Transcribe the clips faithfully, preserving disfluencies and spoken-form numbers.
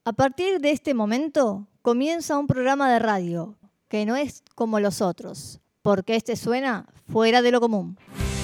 A partir de este momento comienza un programa de radio que no es como los otros, porque este suena fuera de lo común.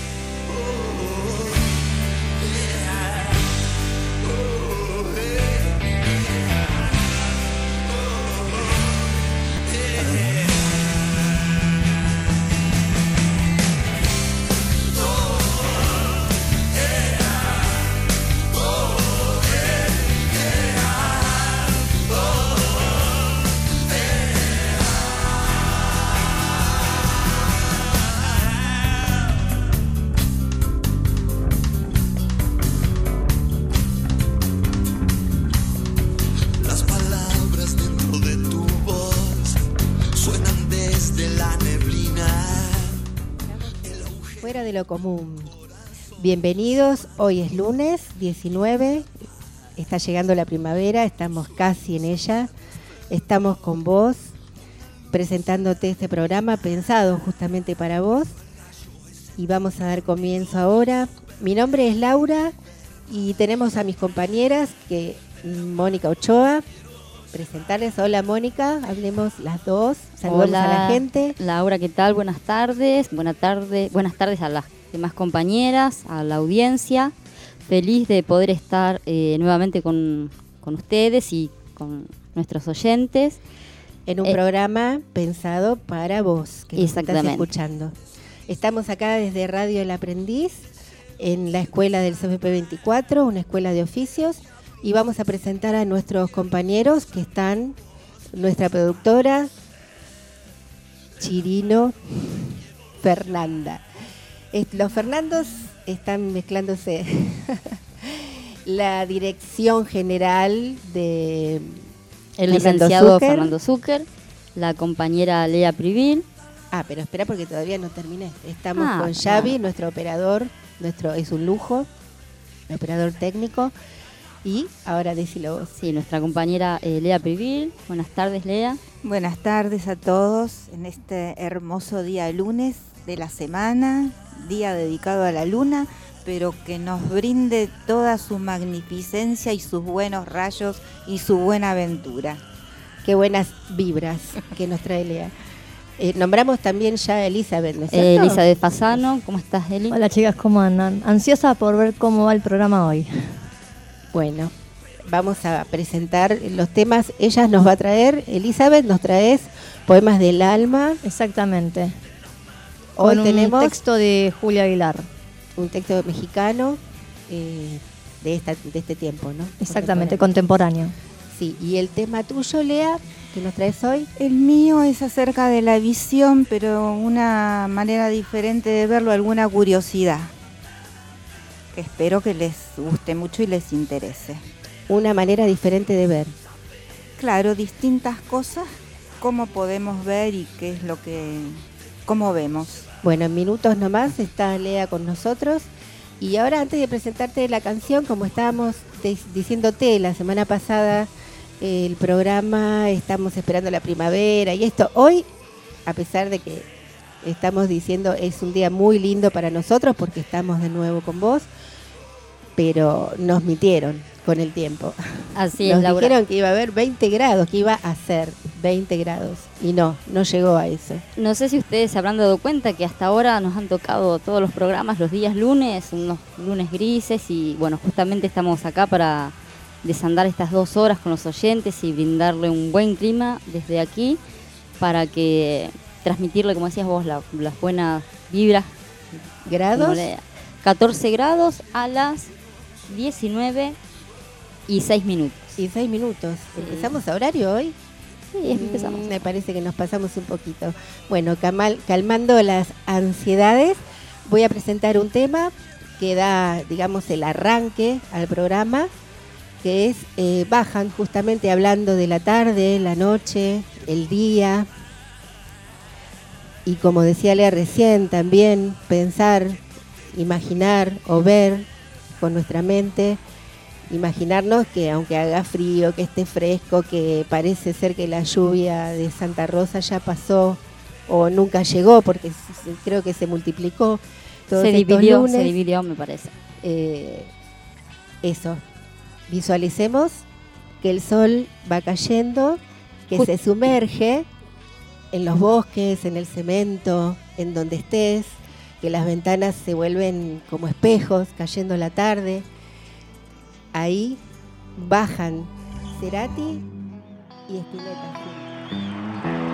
Fuera de lo común. Bienvenidos, hoy es lunes diecinueve, está llegando la primavera, estamos casi en ella, estamos con vos, presentándote este programa pensado justamente para vos y vamos a dar comienzo ahora. Mi nombre es Laura y tenemos a mis compañeras, que Mónica Ochoa. Presentarles, hola Mónica, hablemos las dos, saludamos Hola, a la gente. Laura, ¿qué tal? Buenas tardes, buenas tardes, buenas tardes a las demás compañeras, a la audiencia. Feliz de poder estar eh, nuevamente con, con ustedes y con nuestros oyentes. En un eh, programa pensado para vos, que nos estás escuchando. Estamos acá desde Radio El Aprendiz, en la escuela del C F P veinticuatro, una escuela de oficios. Y vamos a presentar a nuestros compañeros que están, nuestra productora, Chirino, Fernanda. Es, los Fernandos están mezclándose. La dirección general de el Fernando licenciado Zucker. Fernando Zucker, la compañera Lea Privil. Ah, pero espera porque todavía no terminé. Estamos Ah, con Xavi, claro. nuestro operador, nuestro es un lujo, el operador técnico. Y ahora decilo vos. Sí, nuestra compañera eh, Lea Privil. Buenas tardes, Lea. Buenas tardes a todos en este hermoso día lunes de la semana, día dedicado a la luna, pero que nos brinde toda su magnificencia y sus buenos rayos y su buena aventura. Qué buenas vibras que nos trae Lea. Eh, nombramos también ya a Elizabeth, ¿no es Eh, cierto? Elizabeth Fasano, ¿cómo estás, Eli? Hola chicas, ¿cómo andan? Ansiosa por ver cómo va el programa hoy. Bueno, vamos a presentar los temas. Ella nos va a traer, Elizabeth, nos traes Poemas del Alma. Exactamente. Hoy Con tenemos un texto de Julia Aguilar. un texto mexicano eh, de, esta, de este tiempo, ¿no? Exactamente, contemporáneo. Sí, y el tema tuyo, Lea, que nos traes hoy. El mío es acerca de la visión, pero una manera diferente de verlo, alguna curiosidad, que espero que les guste mucho y les interese. Una manera diferente de ver. Claro, distintas cosas, cómo podemos ver y qué es lo que, cómo vemos. Bueno, en minutos nomás está Lea con nosotros. Y ahora, antes de presentarte la canción, como estábamos de- diciéndote la semana pasada, eh, el programa, estamos esperando la primavera y esto. Hoy, a pesar de que estamos diciendo es un día muy lindo para nosotros porque estamos de nuevo con vos, pero nos mitieron con el tiempo. Así es, Nos Laura. dijeron que iba a haber veinte grados, que iba a ser veinte grados. Y no, no llegó a eso. No sé si ustedes se habrán dado cuenta que hasta ahora nos han tocado todos los programas los días lunes, unos lunes grises, y bueno, justamente estamos acá para desandar estas dos horas con los oyentes y brindarle un buen clima desde aquí para que transmitirle, como decías vos, la- las buenas vibras. ¿Grados? Como le- catorce grados a las diecinueve y seis minutos. Y seis minutos. Sí. ¿Empezamos a horario hoy? Sí, empezamos. Mm, me parece que nos pasamos un poquito. Bueno, camal- calmando las ansiedades, voy a presentar un tema que da, digamos, el arranque al programa, que es, eh, bajan justamente hablando de la tarde, la noche, el día. Y como decía Lea recién, también pensar, imaginar o ver con nuestra mente, imaginarnos que aunque haga frío, que esté fresco, que parece ser que la lluvia de Santa Rosa ya pasó o nunca llegó porque s- creo que se multiplicó todos Se estos dividió, lunes. se dividió, me parece. Eh, eso, visualicemos que el sol va cayendo, que Just- se sumerge en los bosques, en el cemento, en donde estés, que las ventanas se vuelven como espejos cayendo la tarde. Ahí bajan Cerati y Spinetta juntos.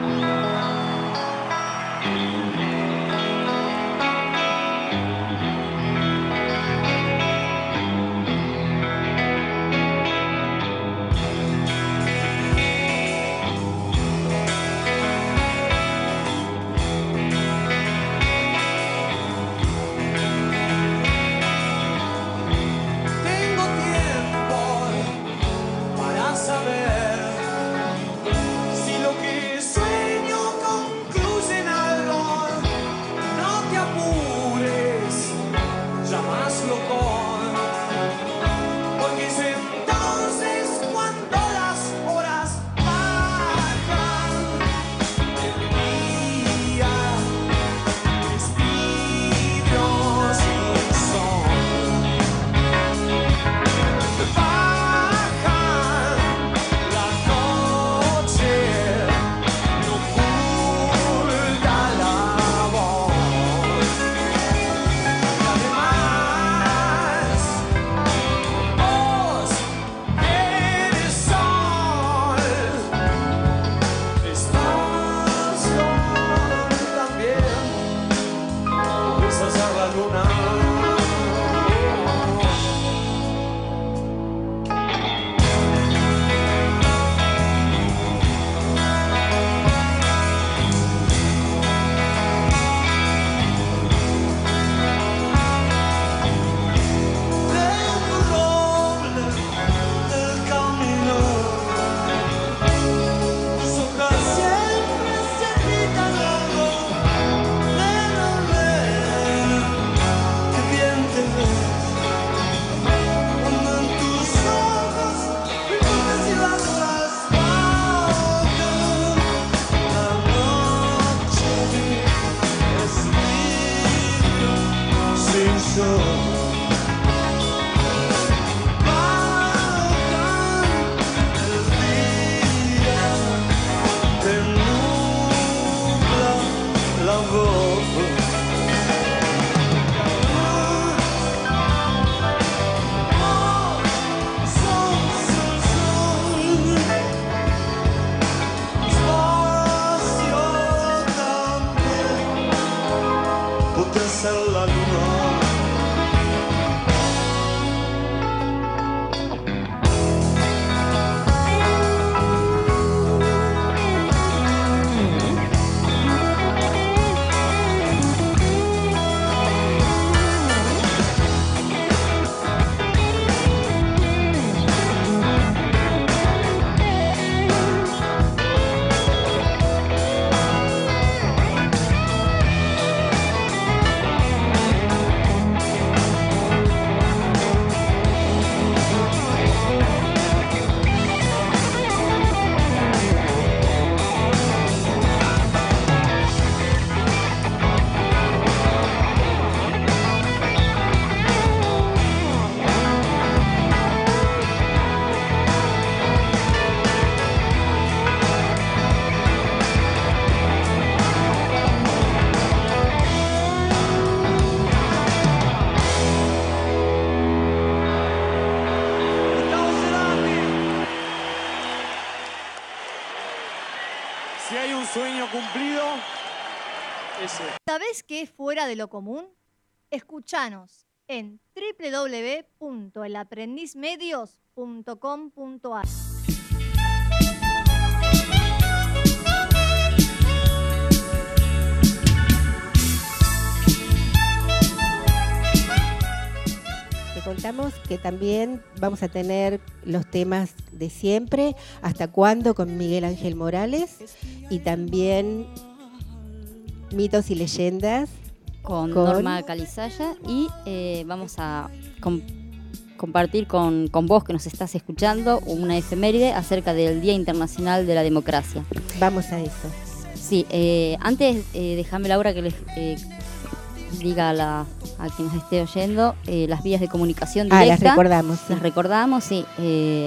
Tengo tiempo para saber si lo que sueño concluye en algo. No te apures, llamaslo con, porque es entonces cuando las horas bajan. El día despidió sin son. Bajan la noche, no oculta la voz. Y además, vos eres sol, estás también, puedes hacer la luna. Del roble del camino, tus hojas siempre se agitan algo. Léame, que bien te ves cuando en tus ojos brillantes y largas bajan. La noche es vidrio sin sol. Bajan el día, te nubla la voz. Sol, sol, sol, espacio también, ponte a hacer la luna. Si hay un sueño cumplido, ese. ¿Sabés qué es fuera de lo común? Escuchanos en doble u doble u doble u punto el aprendiz medios punto com punto a r. Te contamos que también vamos a tener los temas de siempre, Hasta Cuándo con Miguel Ángel Morales, y también Mitos y Leyendas con, con- Norma Calizaya y eh, vamos a com- compartir con, con vos que nos estás escuchando una efeméride acerca del Día Internacional de la Democracia. Vamos a eso. Sí, eh, antes eh, déjame, Laura, que les eh, diga a, la, a quien nos esté oyendo eh, las vías de comunicación Ah, directa. las recordamos. sí. Las recordamos, sí. Eh,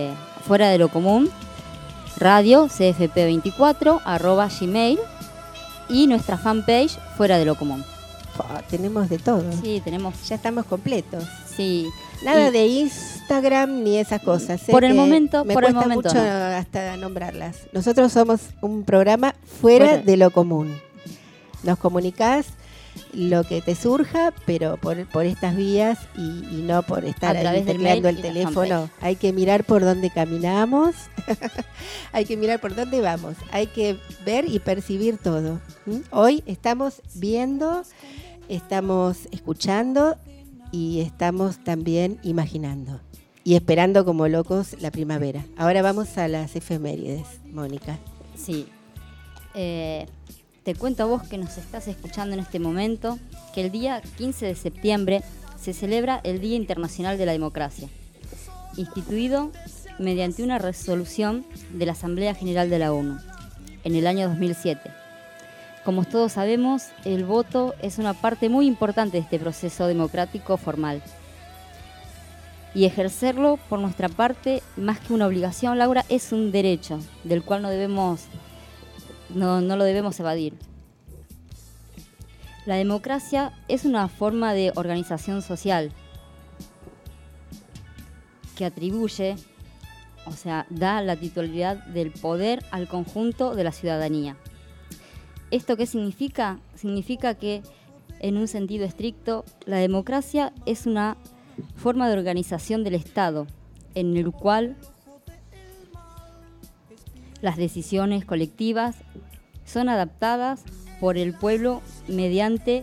fuera de lo común, radio c f p veinticuatro arroba gmail y nuestra fanpage fuera de lo común. Fua, tenemos de todo. Sí, tenemos, Ya estamos completos. sí. Nada Y- de Instagram ni esas cosas. ¿eh? Por el Que momento- me por el cuesta momento mucho no. hasta nombrarlas. Nosotros somos un programa fuera Fuera. de lo común. Nos comunicás lo que te surja, pero por, por estas vías y, y no por estar A ahí través del tecleando mail el y la teléfono. Hay que mirar por dónde caminamos, hay que mirar por dónde vamos, hay que ver y percibir todo. ¿Mm? Hoy estamos viendo, estamos escuchando y estamos también imaginando y esperando como locos la primavera. Ahora vamos a las efemérides, Mónica. Sí. Eh, te cuento a vos que nos estás escuchando en este momento que el día quince de septiembre se celebra el Día Internacional de la Democracia, instituido mediante una resolución de la Asamblea General de la ONU en el año dos mil siete. Como todos sabemos, el voto es una parte muy importante de este proceso democrático formal. Y ejercerlo por nuestra parte, más que una obligación, Laura, es un derecho del cual no debemos No, no lo debemos evadir. La democracia es una forma de organización social que atribuye, o sea, da la titularidad del poder al conjunto de la ciudadanía. ¿Esto qué significa? Significa que, en un sentido estricto, la democracia es una forma de organización del Estado, en el cual las decisiones colectivas son adaptadas por el pueblo mediante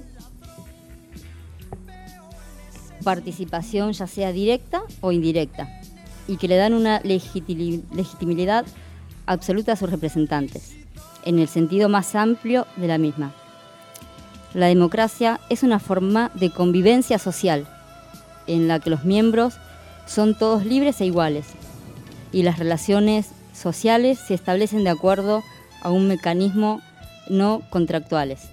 participación ya sea directa o indirecta y que le dan una legitili- legitimidad absoluta a sus representantes, en el sentido más amplio de la misma. La democracia es una forma de convivencia social en la que los miembros son todos libres e iguales y las relaciones sociales se establecen de acuerdo a un mecanismo no contractuales.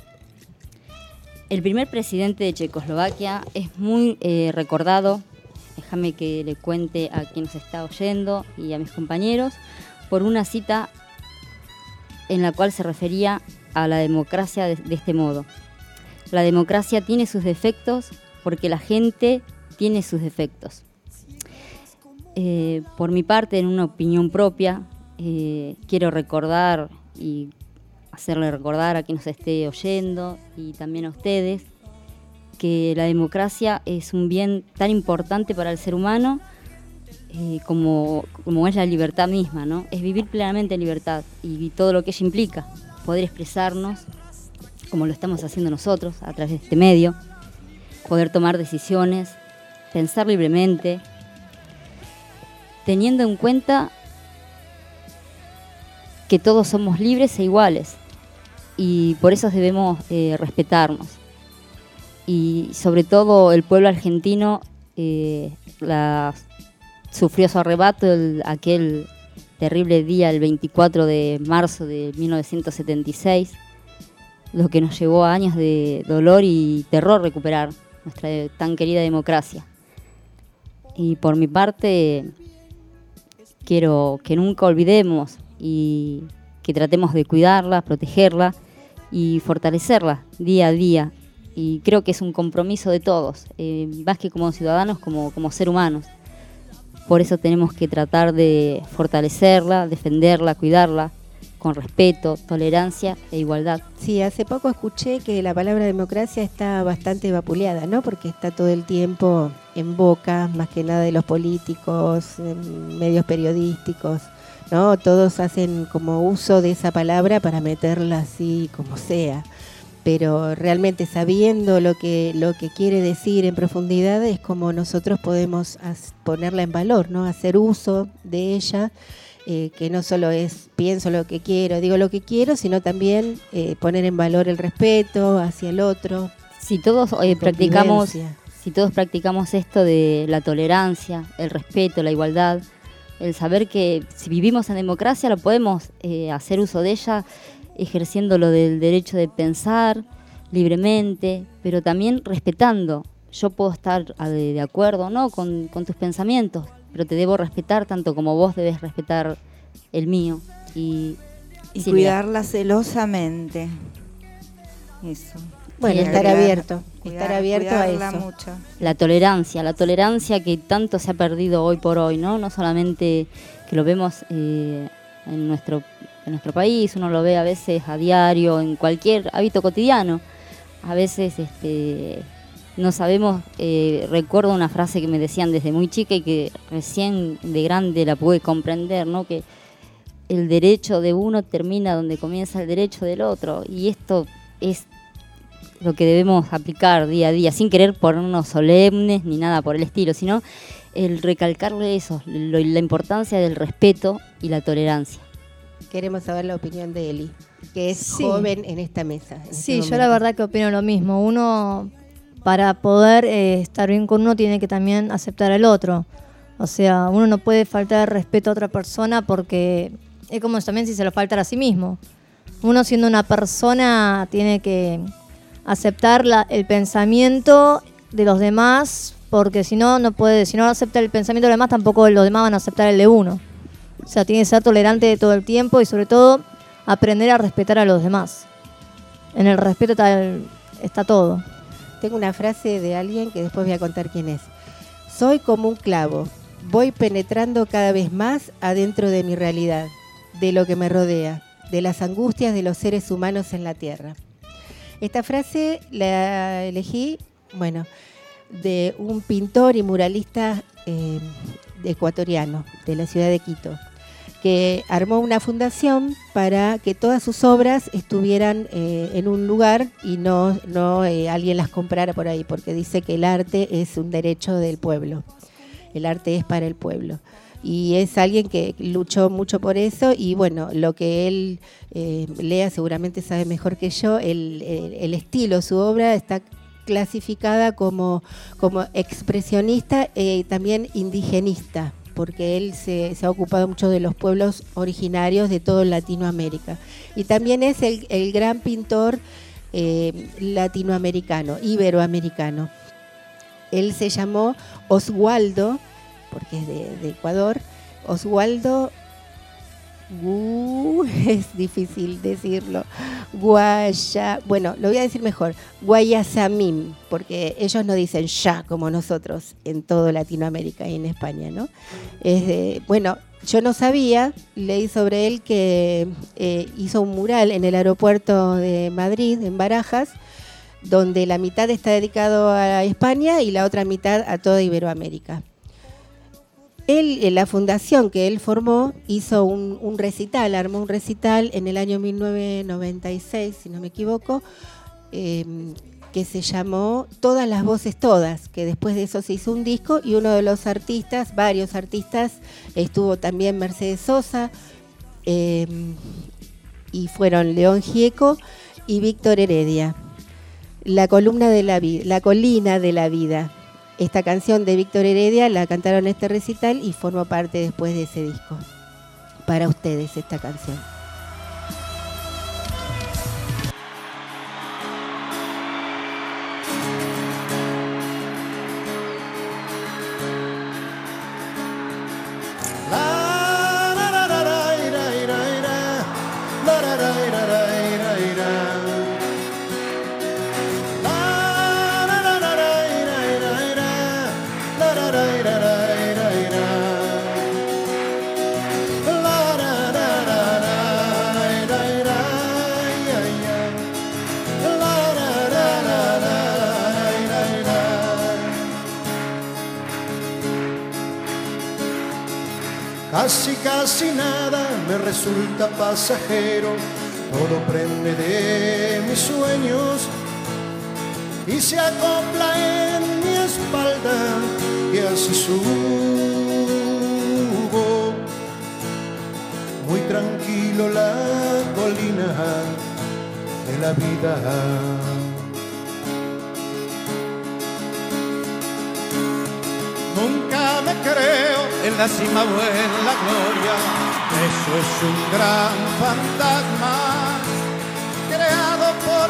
El primer presidente de Checoslovaquia es muy eh, recordado, déjame que le cuente a quien nos está oyendo y a mis compañeros, por una cita en la cual se refería a la democracia de, de este modo. La democracia tiene sus defectos porque la gente tiene sus defectos. Eh, por mi parte, en una opinión propia, eh, quiero recordar y hacerle recordar a quien nos esté oyendo y también a ustedes que la democracia es un bien tan importante para el ser humano eh, como, como es la libertad misma, ¿no? Es vivir plenamente en libertad y todo lo que ello implica, poder expresarnos como lo estamos haciendo nosotros a través de este medio, poder tomar decisiones, pensar libremente, teniendo en cuenta que todos somos libres e iguales y por eso debemos eh, respetarnos. Y sobre todo el pueblo argentino eh, la, sufrió su arrebato el, aquel terrible día, el veinticuatro de marzo de mil novecientos setenta y seis, lo que nos llevó a años de dolor y terror recuperar nuestra tan querida democracia. Y por mi parte, quiero que nunca olvidemos y que tratemos de cuidarla, protegerla y fortalecerla día a día. Y creo que es un compromiso de todos, eh, más que como ciudadanos, como, como seres humanos. Por eso tenemos que tratar de fortalecerla, defenderla, cuidarla, con respeto, tolerancia e igualdad. Sí, hace poco escuché que la palabra democracia está bastante vapuleada, ¿no? Porque está todo el tiempo en boca, más que nada de los políticos, en medios periodísticos, ¿no? Todos hacen como uso de esa palabra para meterla así como sea. Pero realmente sabiendo lo que lo que quiere decir en profundidad es como nosotros podemos as- ponerla en valor, ¿no? Hacer uso de ella, eh, que no solo es pienso lo que quiero, digo lo que quiero, sino también eh, poner en valor el respeto hacia el otro. Si todos eh, practicamos, convivencia. si todos practicamos esto de la tolerancia, el respeto, la igualdad, el saber que si vivimos en democracia lo podemos eh, hacer uso de ella, ejerciendo lo del derecho de pensar libremente, pero también respetando. Yo puedo estar de, de acuerdo, ¿no?, con, con tus pensamientos, pero te debo respetar tanto como vos debes respetar el mío. Y, Y sí, cuidarla celosamente. Eso. Bueno, Sí, estar Cuidar- abierto, cuidar- estar abierto a cuidarla eso. mucho. la tolerancia, la tolerancia que tanto se ha perdido hoy por hoy, ¿no? No solamente que lo vemos eh, en nuestro en nuestro país, uno lo ve a veces a diario, en cualquier hábito cotidiano. A veces este, no sabemos, eh, recuerdo una frase que me decían desde muy chica y que recién de grande la pude comprender, ¿no? Que el derecho de uno termina donde comienza el derecho del otro, y esto es lo que debemos aplicar día a día, sin querer ponernos solemnes ni nada por el estilo, sino el recalcarle eso, lo- la importancia del respeto y la tolerancia. Queremos saber la opinión de Eli, que es Sí. joven en esta mesa. en este Sí, yo la momento. verdad que opino lo mismo. Uno, para poder eh, estar bien con uno, tiene que también aceptar al otro. O sea, uno no puede faltar respeto a otra persona porque es como también si se lo faltara a sí mismo. Uno siendo una persona tiene que aceptar la- el pensamiento de los demás, porque si no, no puede, si no acepta el pensamiento de los demás, tampoco los demás van a aceptar el de uno. O sea, tiene que ser tolerante todo el tiempo y sobre todo aprender a respetar a los demás. En el respeto está, el- está todo. Tengo una frase de alguien que después voy a contar quién es. Soy como un clavo, voy penetrando cada vez más adentro de mi realidad, de lo que me rodea, de las angustias de los seres humanos en la Tierra. Esta frase la elegí, bueno, de un pintor y muralista eh, ecuatoriano de la ciudad de Quito, que armó una fundación para que todas sus obras estuvieran eh, en un lugar y no, no eh, alguien las comprara por ahí, porque dice que el arte es un derecho del pueblo, el arte es para el pueblo. Y es alguien que luchó mucho por eso y bueno, lo que él eh, lea seguramente sabe mejor que yo, el, el, el estilo, su obra está clasificada como, como expresionista y eh, también indigenista, porque él se, se ha ocupado mucho de los pueblos originarios de toda Latinoamérica. Y también es el, el gran pintor eh, latinoamericano, iberoamericano. Él se llamó Oswaldo, porque es de, de Ecuador, Oswaldo, uh, es difícil decirlo, Guaya, bueno, lo voy a decir mejor, Guayasamín, porque ellos no dicen ya como nosotros en todo Latinoamérica y en España, ¿no? Es de, bueno, yo no sabía, leí sobre él que eh, hizo un mural en el aeropuerto de Madrid, en Barajas, donde la mitad está dedicado a España y la otra mitad a toda Iberoamérica. Él, en la fundación que él formó, hizo un, un recital, armó un recital en el año mil novecientos noventa y seis, si no me equivoco, eh, que se llamó Todas las voces todas, que después de eso se hizo un disco y uno de los artistas, varios artistas, estuvo también Mercedes Sosa, eh, y fueron León Gieco y Víctor Heredia. La columna de la vida, la colina de la vida. Esta canción de Víctor Heredia la cantaron en este recital y formó parte después de ese disco. Para ustedes esta canción. Casi, casi nada me resulta pasajero, todo prende de mis sueños y se acopla en mi espalda y así subo muy tranquilo la colina de la vida. Nunca me creo en la cima o en la gloria, eso es un gran fantasma creado por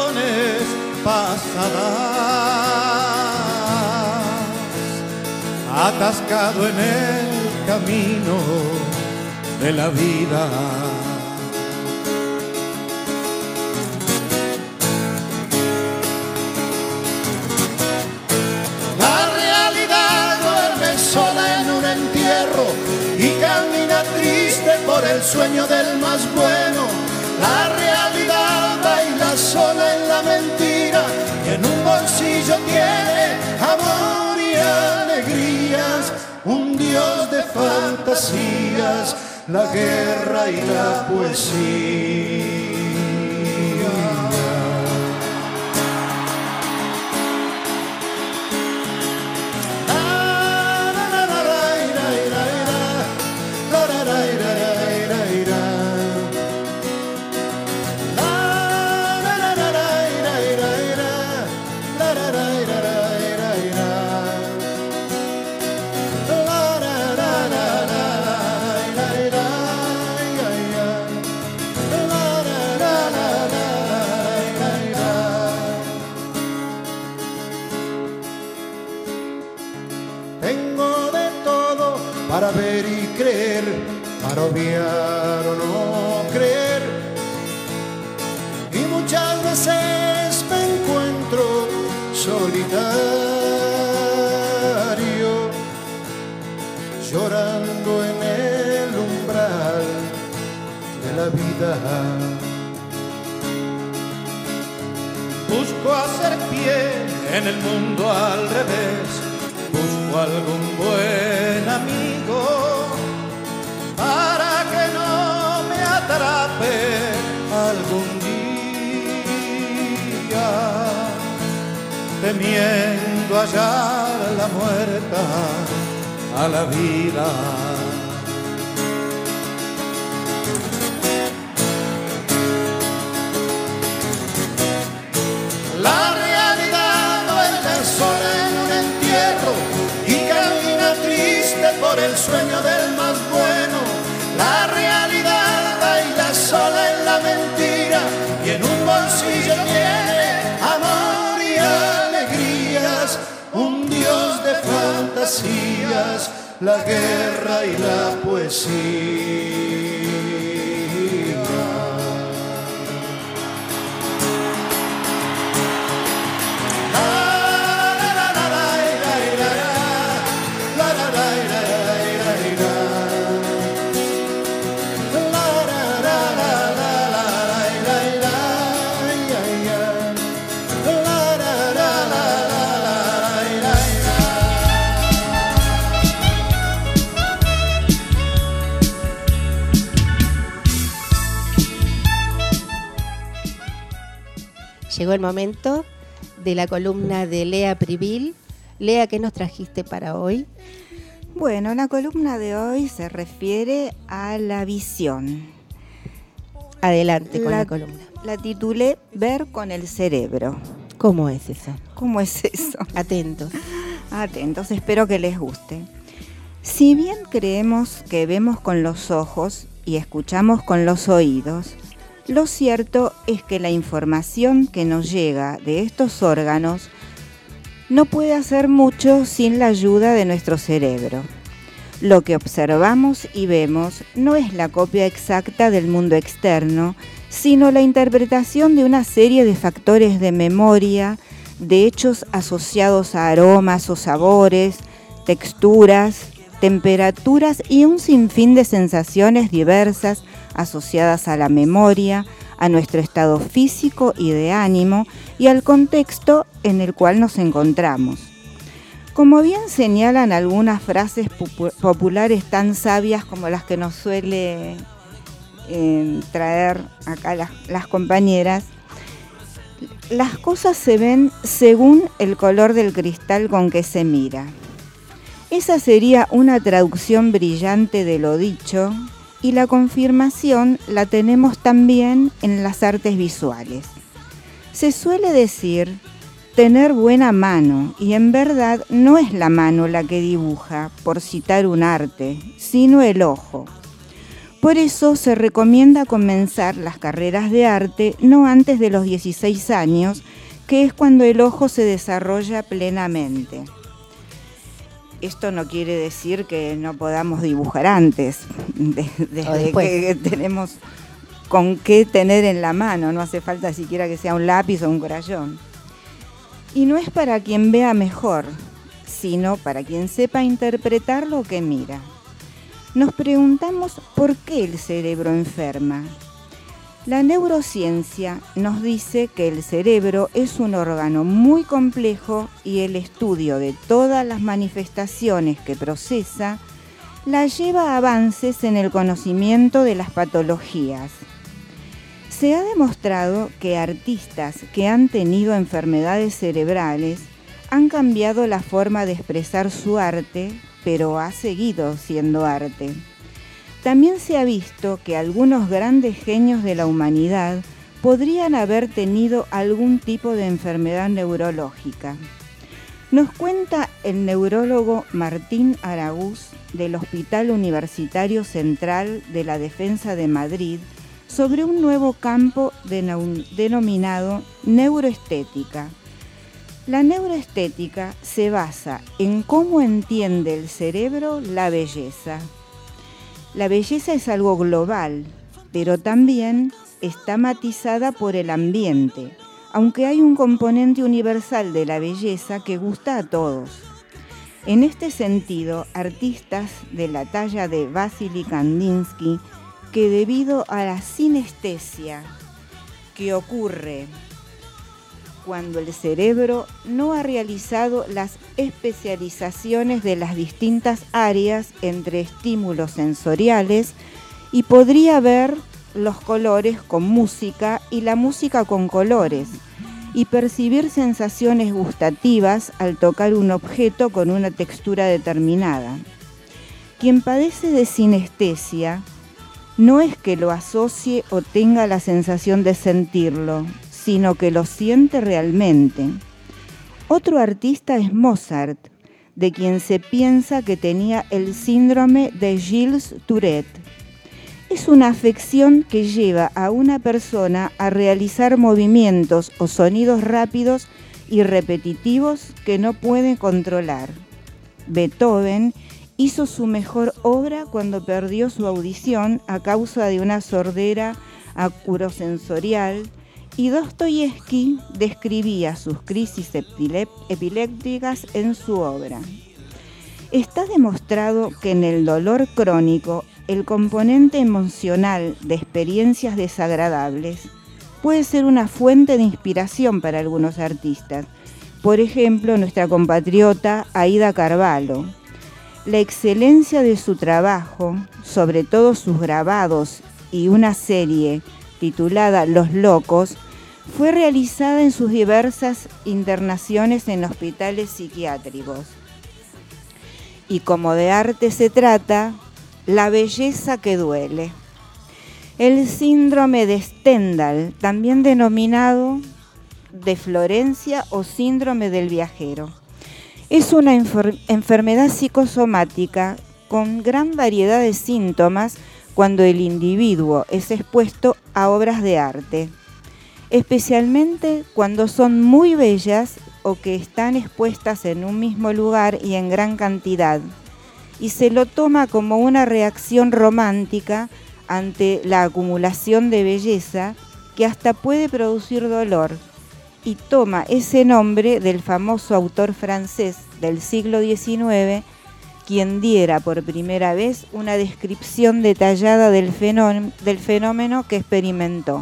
generaciones pasadas. atascado en el camino de la vida. La realidad duerme sola en un entierro y camina triste por el sueño del más bueno. La realidad baila sola en la mentira y en un bolsillo tiene amor y alegrías. Un dios de fantasías, la guerra y la poesía. Para ver y creer, para obviar o no creer. Y muchas veces me encuentro solitario, llorando en el umbral de la vida. Busco hacer pie en el mundo al revés. Busco algún buen amigo para que no me atrape algún día, temiendo hallar la muerta a la vida. La realidad duerme sola en un entierro y camina triste por el sueño del más bueno. La realidad baila sola en la mentira y en un bolsillo tiene amor y alegrías. Un dios de fantasías, la guerra y la poesía. Llegó el momento de la columna de Lea Privil. Lea, ¿qué nos trajiste para hoy? Bueno, la columna de hoy se refiere a la visión. Adelante con la, la columna. La titulé Ver con el cerebro. ¿Cómo es eso? ¿Cómo es eso? Atentos. Atentos, espero que les guste. Si bien creemos que vemos con los ojos y escuchamos con los oídos, lo cierto es que la información que nos llega de estos órganos no puede hacer mucho sin la ayuda de nuestro cerebro. Lo que observamos y vemos no es la copia exacta del mundo externo, sino la interpretación de una serie de factores de memoria, de hechos asociados a aromas o sabores, texturas, temperaturas y un sinfín de sensaciones diversas asociadas a la memoria, a nuestro estado físico y de ánimo y al contexto en el cual nos encontramos. Como bien señalan algunas frases popu- populares tan sabias como las que nos suele eh, traer acá las, las compañeras, las cosas se ven según el color del cristal con que se mira. Esa sería una traducción brillante de lo dicho, y la confirmación la tenemos también en las artes visuales. Se suele decir tener buena mano, y en verdad no es la mano la que dibuja, por citar un arte, sino el ojo. Por eso se recomienda comenzar las carreras de arte no antes de los dieciséis años, que es cuando el ojo se desarrolla plenamente. Esto no quiere decir que no podamos dibujar antes, de- desde que tenemos con qué tener en la mano, no hace falta siquiera que sea un lápiz o un crayón. Y no es para quien vea mejor, sino para quien sepa interpretar lo que mira. Nos preguntamos por qué el cerebro enferma. La neurociencia nos dice que el cerebro es un órgano muy complejo y el estudio de todas las manifestaciones que procesa la lleva a avances en el conocimiento de las patologías. Se ha demostrado que artistas que han tenido enfermedades cerebrales han cambiado la forma de expresar su arte, pero ha seguido siendo arte. También se ha visto que algunos grandes genios de la humanidad podrían haber tenido algún tipo de enfermedad neurológica. Nos cuenta el neurólogo Martín Aragús del Hospital Universitario Central de la Defensa de Madrid sobre un nuevo campo denominado neuroestética. La neuroestética se basa en cómo entiende el cerebro la belleza. La belleza es algo global, pero también está matizada por el ambiente, aunque hay un componente universal de la belleza que gusta a todos. En este sentido, artistas de la talla de Vasily Kandinsky, que debido a la sinestesia que ocurre cuando el cerebro no ha realizado las especializaciones de las distintas áreas entre estímulos sensoriales y podría ver los colores con música y la música con colores y percibir sensaciones gustativas al tocar un objeto con una textura determinada. Quien padece de sinestesia no es que lo asocie o tenga la sensación de sentirlo, sino que lo siente realmente. Otro artista es Mozart, de quien se piensa que tenía el síndrome de Gilles-Tourette. Es una afección que lleva a una persona a realizar movimientos o sonidos rápidos y repetitivos que no puede controlar. Beethoven hizo su mejor obra cuando perdió su audición a causa de una sordera acurosensorial, y Dostoyevsky describía sus crisis epilépticas en su obra. Está demostrado que en el dolor crónico el componente emocional de experiencias desagradables puede ser una fuente de inspiración para algunos artistas. Por ejemplo, nuestra compatriota Aida Carvalho. La excelencia de su trabajo, sobre todo sus grabados y una serie titulada Los Locos, fue realizada en sus diversas internaciones en hospitales psiquiátricos. Y como de arte se trata, la belleza que duele. El síndrome de Stendhal, también denominado de Florencia o síndrome del viajero, es una enfer- enfermedad psicosomática con gran variedad de síntomas cuando el individuo es expuesto a obras de arte, especialmente cuando son muy bellas o que están expuestas en un mismo lugar y en gran cantidad, y se lo toma como una reacción romántica ante la acumulación de belleza que hasta puede producir dolor, y toma ese nombre del famoso autor francés del siglo diecinueve, quien diera por primera vez una descripción detallada del fenómeno, del fenómeno que experimentó.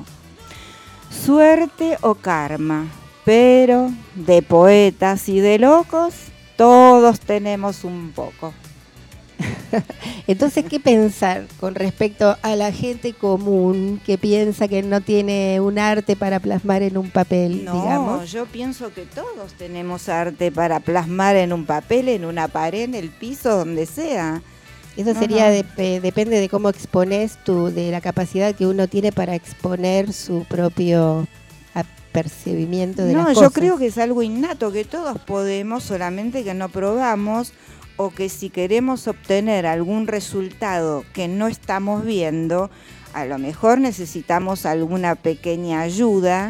Suerte o karma, pero de poetas y de locos todos tenemos un poco. Entonces, ¿qué pensar con respecto a la gente común que piensa que no tiene un arte para plasmar en un papel, No, digamos? yo pienso que todos tenemos arte para plasmar en un papel, en una pared, en el piso, donde sea. Eso No, sería, no. de- eh, depende de cómo expones tú, de la capacidad que uno tiene para exponer su propio apercibimiento de No, las yo cosas. creo que es algo innato, que todos podemos, solamente que no probamos, o que si queremos obtener algún resultado que no estamos viendo, a lo mejor necesitamos alguna pequeña ayuda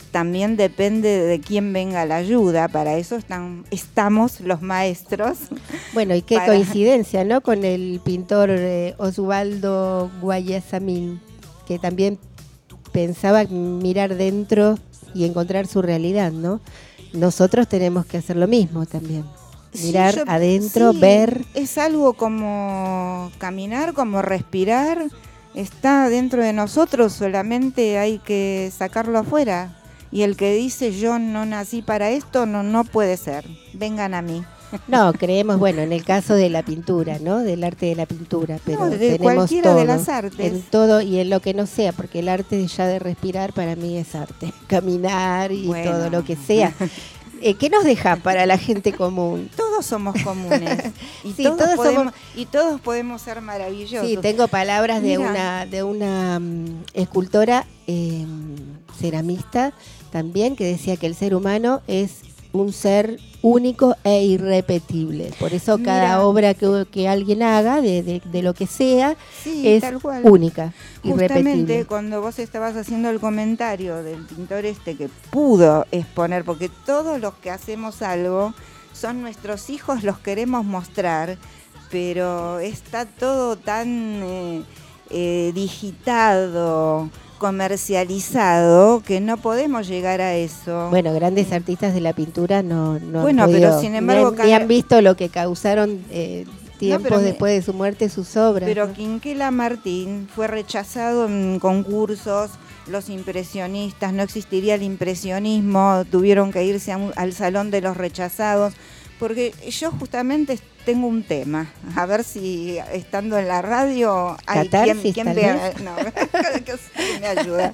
también depende de quién venga la ayuda. Para eso están, estamos los maestros. Bueno, y qué para... coincidencia, ¿no? Con el pintor eh, Osvaldo Guayasamín, que también pensaba mirar dentro y encontrar su realidad, ¿no? Nosotros tenemos que hacer lo mismo también. Mirar sí, yo, adentro, sí, ver. Es algo como caminar, como respirar. Está dentro de nosotros, solamente hay que sacarlo afuera. Y el que dice yo no nací para esto, no, no puede ser. Vengan a mí. No, creemos, bueno, en el caso de la pintura, ¿no? Del arte de la pintura, pero no, de tenemos cualquiera todo, de las artes. En todo y en lo que no sea, porque el arte ya de respirar para mí es arte. Caminar y bueno. todo lo que sea. Eh, ¿Qué nos deja para la gente común? Todos somos comunes y, sí, todos todos podemos, somos... y todos podemos ser maravillosos. Sí, tengo palabras de Mira. una de una um, escultora eh, ceramista también que decía que el ser humano es un ser único e irrepetible. Por eso Mira. cada obra que, que alguien haga, de, de, de lo que sea, sí, es tal cual. única, Justamente irrepetible. cuando vos estabas haciendo el comentario del pintor este que pudo exponer, porque todos los que hacemos algo son nuestros hijos, los queremos mostrar, pero está todo tan eh, eh, digitado, comercializado, que no podemos llegar a eso. Bueno, grandes artistas de la pintura no, no Bueno, han pero podido, sin embargo, ni, cada- ni han visto lo que causaron eh, tiempos pero me- después de su muerte sus obras. Pero ¿no? Quinquela Martín fue rechazado en concursos, los impresionistas, no existiría el impresionismo, tuvieron que irse a un- al Salón de los Rechazados, porque yo justamente tengo un tema, a ver si estando en la radio hay quien, Catarsis, quien tal me, vez. no, que me ayuda.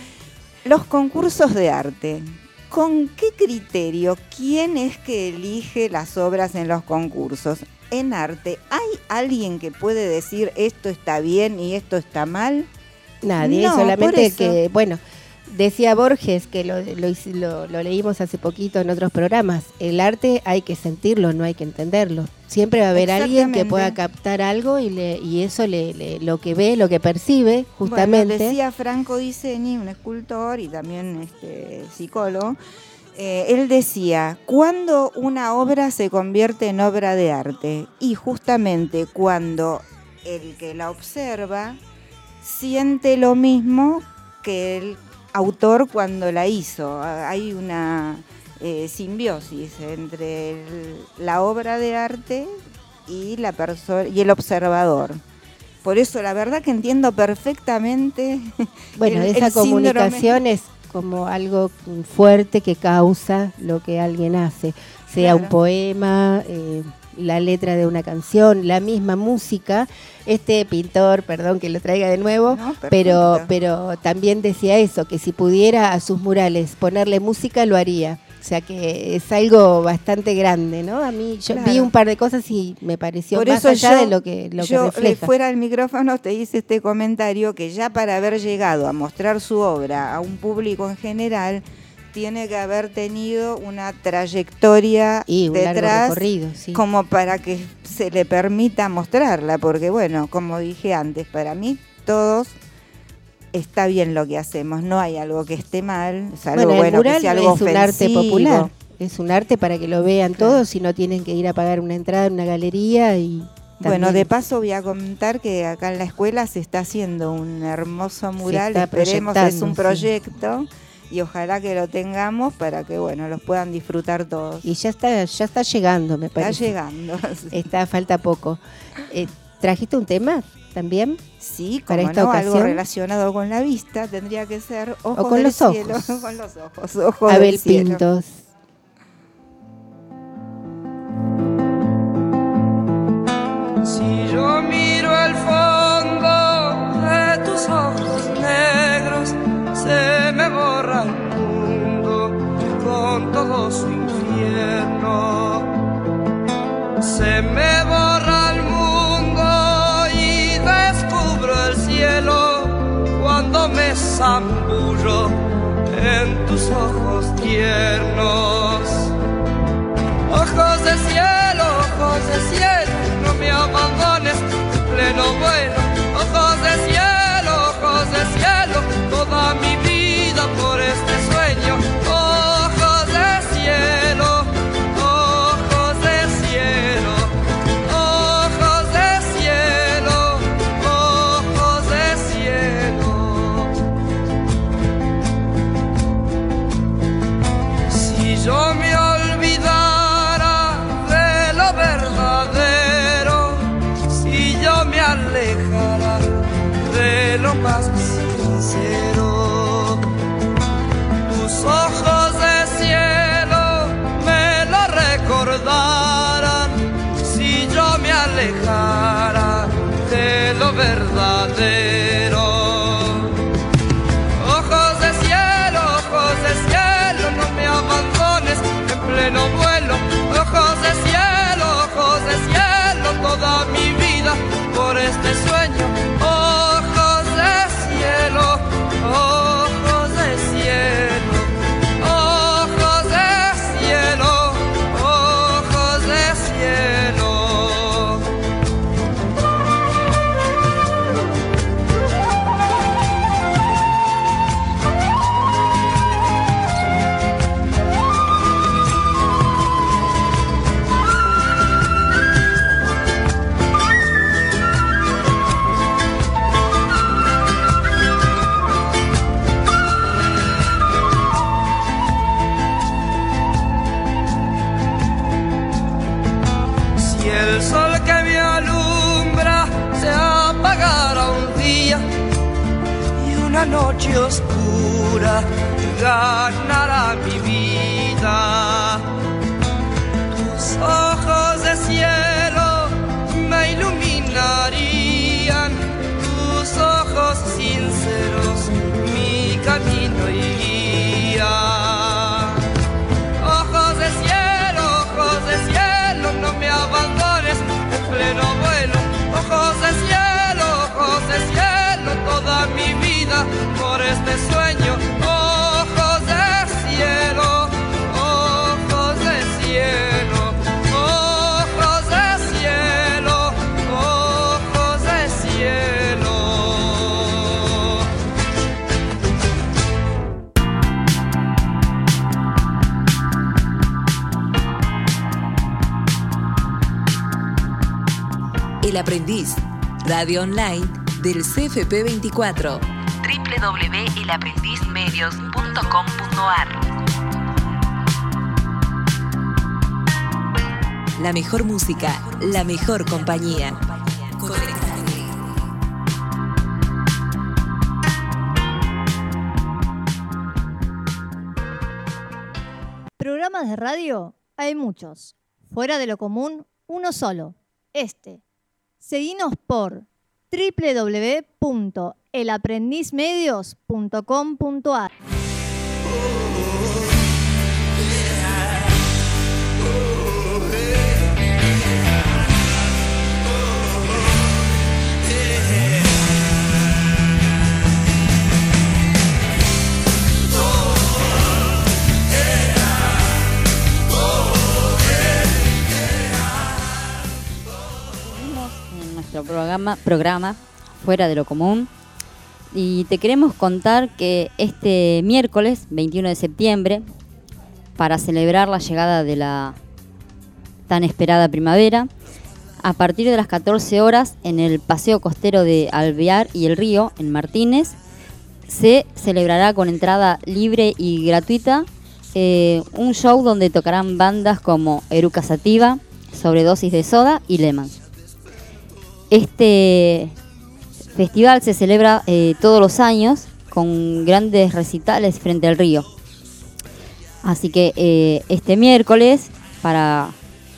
Los concursos de arte. ¿Con qué criterio? ¿Quién es que elige las obras en los concursos? En arte, ¿hay alguien que puede decir esto está bien y esto está mal? Nadie, No, por solamente eso. que, bueno, decía Borges, que lo, lo, hice- lo- lo leímos hace poquito en otros programas, el arte hay que sentirlo, no hay que entenderlo. Siempre va a haber alguien que Exactamente. pueda captar algo y, le, y eso le, le- lo que ve, lo que percibe, justamente. Bueno, decía Franco Di Seni, un escultor y también este, psicólogo, eh, él decía, ¿cuándo una obra se convierte en obra de arte? Y justamente cuando el que la observa siente lo mismo que el autor cuando la hizo. Hay una eh, simbiosis entre el- la obra de arte y la persona y el observador. Por eso la verdad que entiendo perfectamente. Bueno, el- esa el síndrome. comunicación es como algo fuerte que causa lo que alguien hace, sea un Claro. poema, eh, la letra de una canción, la misma música. Este pintor, perdón que lo traiga de nuevo, No, pero, perfecto. pero también decía eso, que si pudiera a sus murales ponerle música lo haría. O sea que es algo bastante grande, ¿no? A mí yo Claro. vi un par de cosas y me pareció Por más eso allá yo, de lo que, lo que yo, eh, refleja. fuera del micrófono te hice este comentario que ya para haber llegado a mostrar su obra a un público en general tiene que haber tenido una trayectoria Y un largo detrás recorrido, sí. como para que se le permita mostrarla, porque bueno, como dije antes, para mí todos está bien lo que hacemos, no hay algo que esté mal, es algo Bueno, el bueno, mural que sea algo es un arte ofensivo. popular, es un arte para que lo vean Claro. todos y no tienen que ir a pagar una entrada en una galería y Bueno, también de paso voy a comentar que acá en la escuela se está haciendo un hermoso mural, está esperemos, es proyectando, un sí. proyecto y ojalá que lo tengamos para que bueno, los puedan disfrutar todos. y ya está ya está llegando, me Está parece. llegando. Está falta poco. Eh, ¿Trajiste un tema también? Sí, para como esta no, algo ocasión. relacionado con la vista, tendría que ser ojos con del los cielo, ojos. con los ojos, ojos Abel del cielo. Pintos. Si yo miro al fondo de tus ojos negros, se me borra el mundo con todo su infierno. Se me borra el mundo y descubro el cielo cuando me zambullo en tus ojos tiernos. Ojos de cielo, ojos de cielo, no me abandones en pleno vuelo. Ojos de cielo, ojos de cielo, toda mi vida por este sueño más sincero. Tus ojos de cielo me lo recordarán si yo me alejara de lo verdadero. Ojos de cielo, ojos de cielo, no me abandones en pleno vuelo. Ojos de cielo, ojos de cielo, toda mi vida por este sueño. Ojos de cielo, ojos de cielo, ojos de cielo, ojos de cielo. El sol que me alumbra se apagará un día y una noche oscura ganará mi vida. Tus ojos de cielo me iluminarían, tus ojos sinceros mi camino y guía. Ojos de cielo, ojos de cielo, no me abandones en pleno vuelo. Ojos de cielo, ojos de cielo, toda mi vida por este sueño. Ojos de cielo, ojos de cielo, ojos de cielo, ojos de cielo. El Aprendiz, radio online del C F P veinticuatro, doble u doble u doble u punto el aprendiz medios punto com punto a r. La mejor música, la mejor compañía. Programas de radio hay muchos. Fuera de lo común, uno solo. Este. Seguinos por doble u doble u doble u punto el aprendiz medios punto com punto a r. Nuestro programa, programa Fuera de lo Común, y te queremos contar que este miércoles veintiuno de septiembre, para celebrar la llegada de la tan esperada primavera, a partir de las catorce horas en el Paseo Costero de Alvear y el Río, en Martínez, se celebrará con entrada libre y gratuita eh, un show donde tocarán bandas como Eruca Sativa, Sobredosis de Soda y Lehmann. Este festival se celebra eh, todos los años con grandes recitales frente al río. Así que eh, este miércoles, para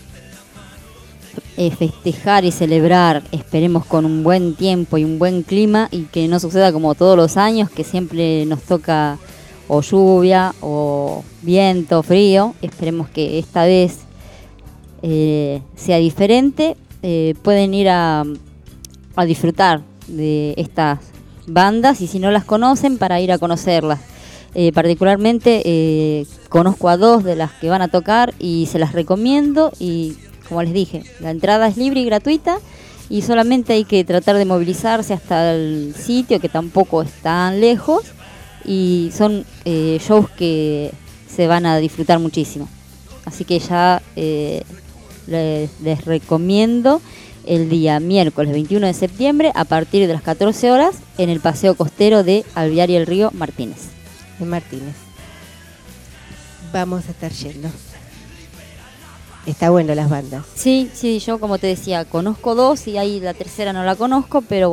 eh, festejar y celebrar, esperemos con un buen tiempo y un buen clima, y que no suceda como todos los años, que siempre nos toca o lluvia o viento, frío. Esperemos que esta vez eh, sea diferente. Eh, pueden ir a, a disfrutar de estas bandas, y si no las conocen, para ir a conocerlas. Eh, particularmente eh, conozco a dos de las que van a tocar y se las recomiendo, y como les dije, la entrada es libre y gratuita, y solamente hay que tratar de movilizarse hasta el sitio, que tampoco es tan lejos, y son eh, shows que se van a disfrutar muchísimo. Así que ya eh, les, les recomiendo el día miércoles veintiuno de septiembre a partir de las catorce horas en el Paseo Costero de Alvear y el Río, Martínez. En Martínez. Vamos a estar yendo. Está bueno las bandas. Sí, sí, yo como te decía, conozco dos y ahí la tercera no la conozco, pero bueno,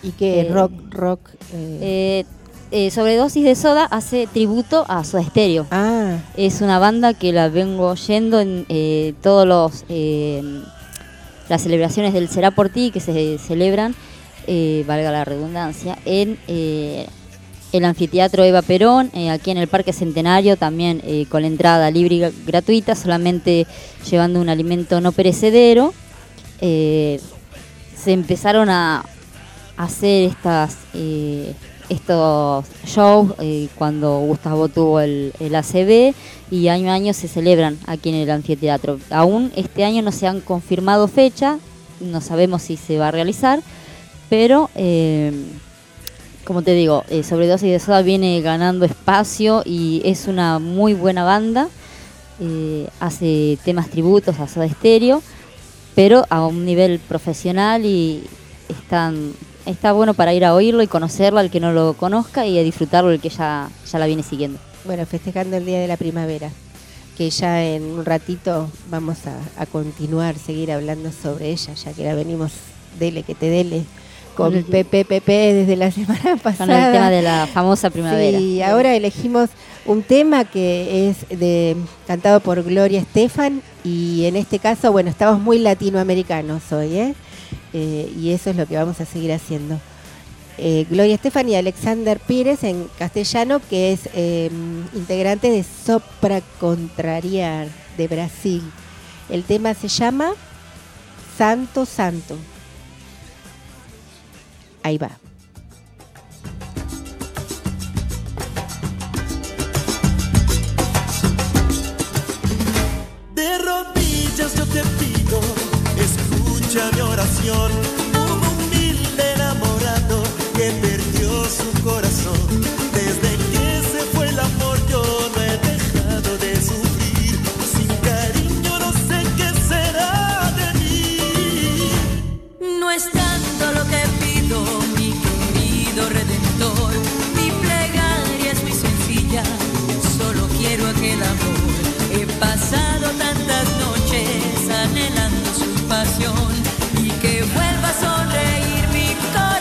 ¿Y qué? Eh, rock, rock. Eh. Eh, eh, Sobredosis de Soda hace tributo a Soda Stereo. Ah, Es una banda que la vengo oyendo en eh, todos los eh, las celebraciones del Será por Ti que se celebran, eh, valga la redundancia, en eh, el anfiteatro Eva Perón, eh, aquí en el Parque Centenario, también eh, con la entrada libre y gra- gratuita, solamente llevando un alimento no perecedero. Eh, se empezaron a hacer estas eh, estos shows eh, cuando Gustavo tuvo el, el A C V, y año a año se celebran aquí en el anfiteatro. Aún este año no se han confirmado fecha, no sabemos si se va a realizar, pero eh, como te digo, eh, Sobredosis de Soda viene ganando espacio y es una muy buena banda. Eh, hace temas tributos a Soda Stereo, pero a un nivel profesional, y están, está bueno para ir a oírlo y conocerlo al que no lo conozca, y a disfrutarlo el que ya, ya la viene siguiendo. bueno, festejando el Día de la Primavera, que ya en un ratito vamos a, a continuar, seguir hablando sobre ella, ya que la venimos dele que te dele con Ujú. Pepe Pepe desde la semana pasada. Con el tema de la famosa primavera. Sí, ahora elegimos un tema que es de cantado por Gloria Estefan, y en este caso, bueno, estamos muy latinoamericanos hoy, ¿eh? Eh, y eso es lo que vamos a seguir haciendo. Eh, Gloria Estefan y Alexander Pires en castellano, que es eh, integrante de Sopra Contrariar de Brasil. El tema se llama Santo Santo. Ahí va. De rodillas yo te pido, escucha mi oración. Un humilde enamorado que perdió su corazón. Desde que se fue el amor yo no he dejado de sufrir. Sin cariño no sé qué será de mí. No es tanto lo que pido, mi querido Redentor. Mi plegaria es muy sencilla, solo quiero aquel amor. He pasado tantas noches anhelando su pasión, y que vuelva a sonreír mi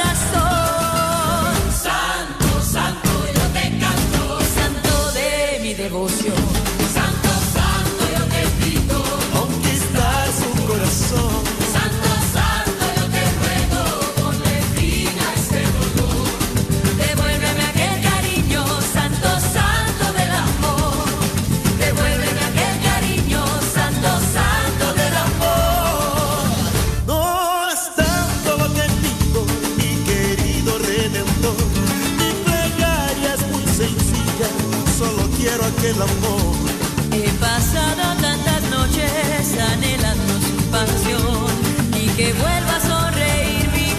corazón. Santo, santo, yo te canto, santo de mi devoción. Santo, santo, yo te pido Conquistar su corazón. Santo, santo, yo te ruego, ponle fin a este dolor. Devuélveme aquel cariño, santo, santo del amor. Devuélveme aquel cariño, santo, santo del amor. No es tanto lo que pido, mi querido Redentor. Mi plegaria es muy sencilla, solo quiero aquel amor. He pasado tantas noches anhelando su pasión, y que vuelva a sonreír mi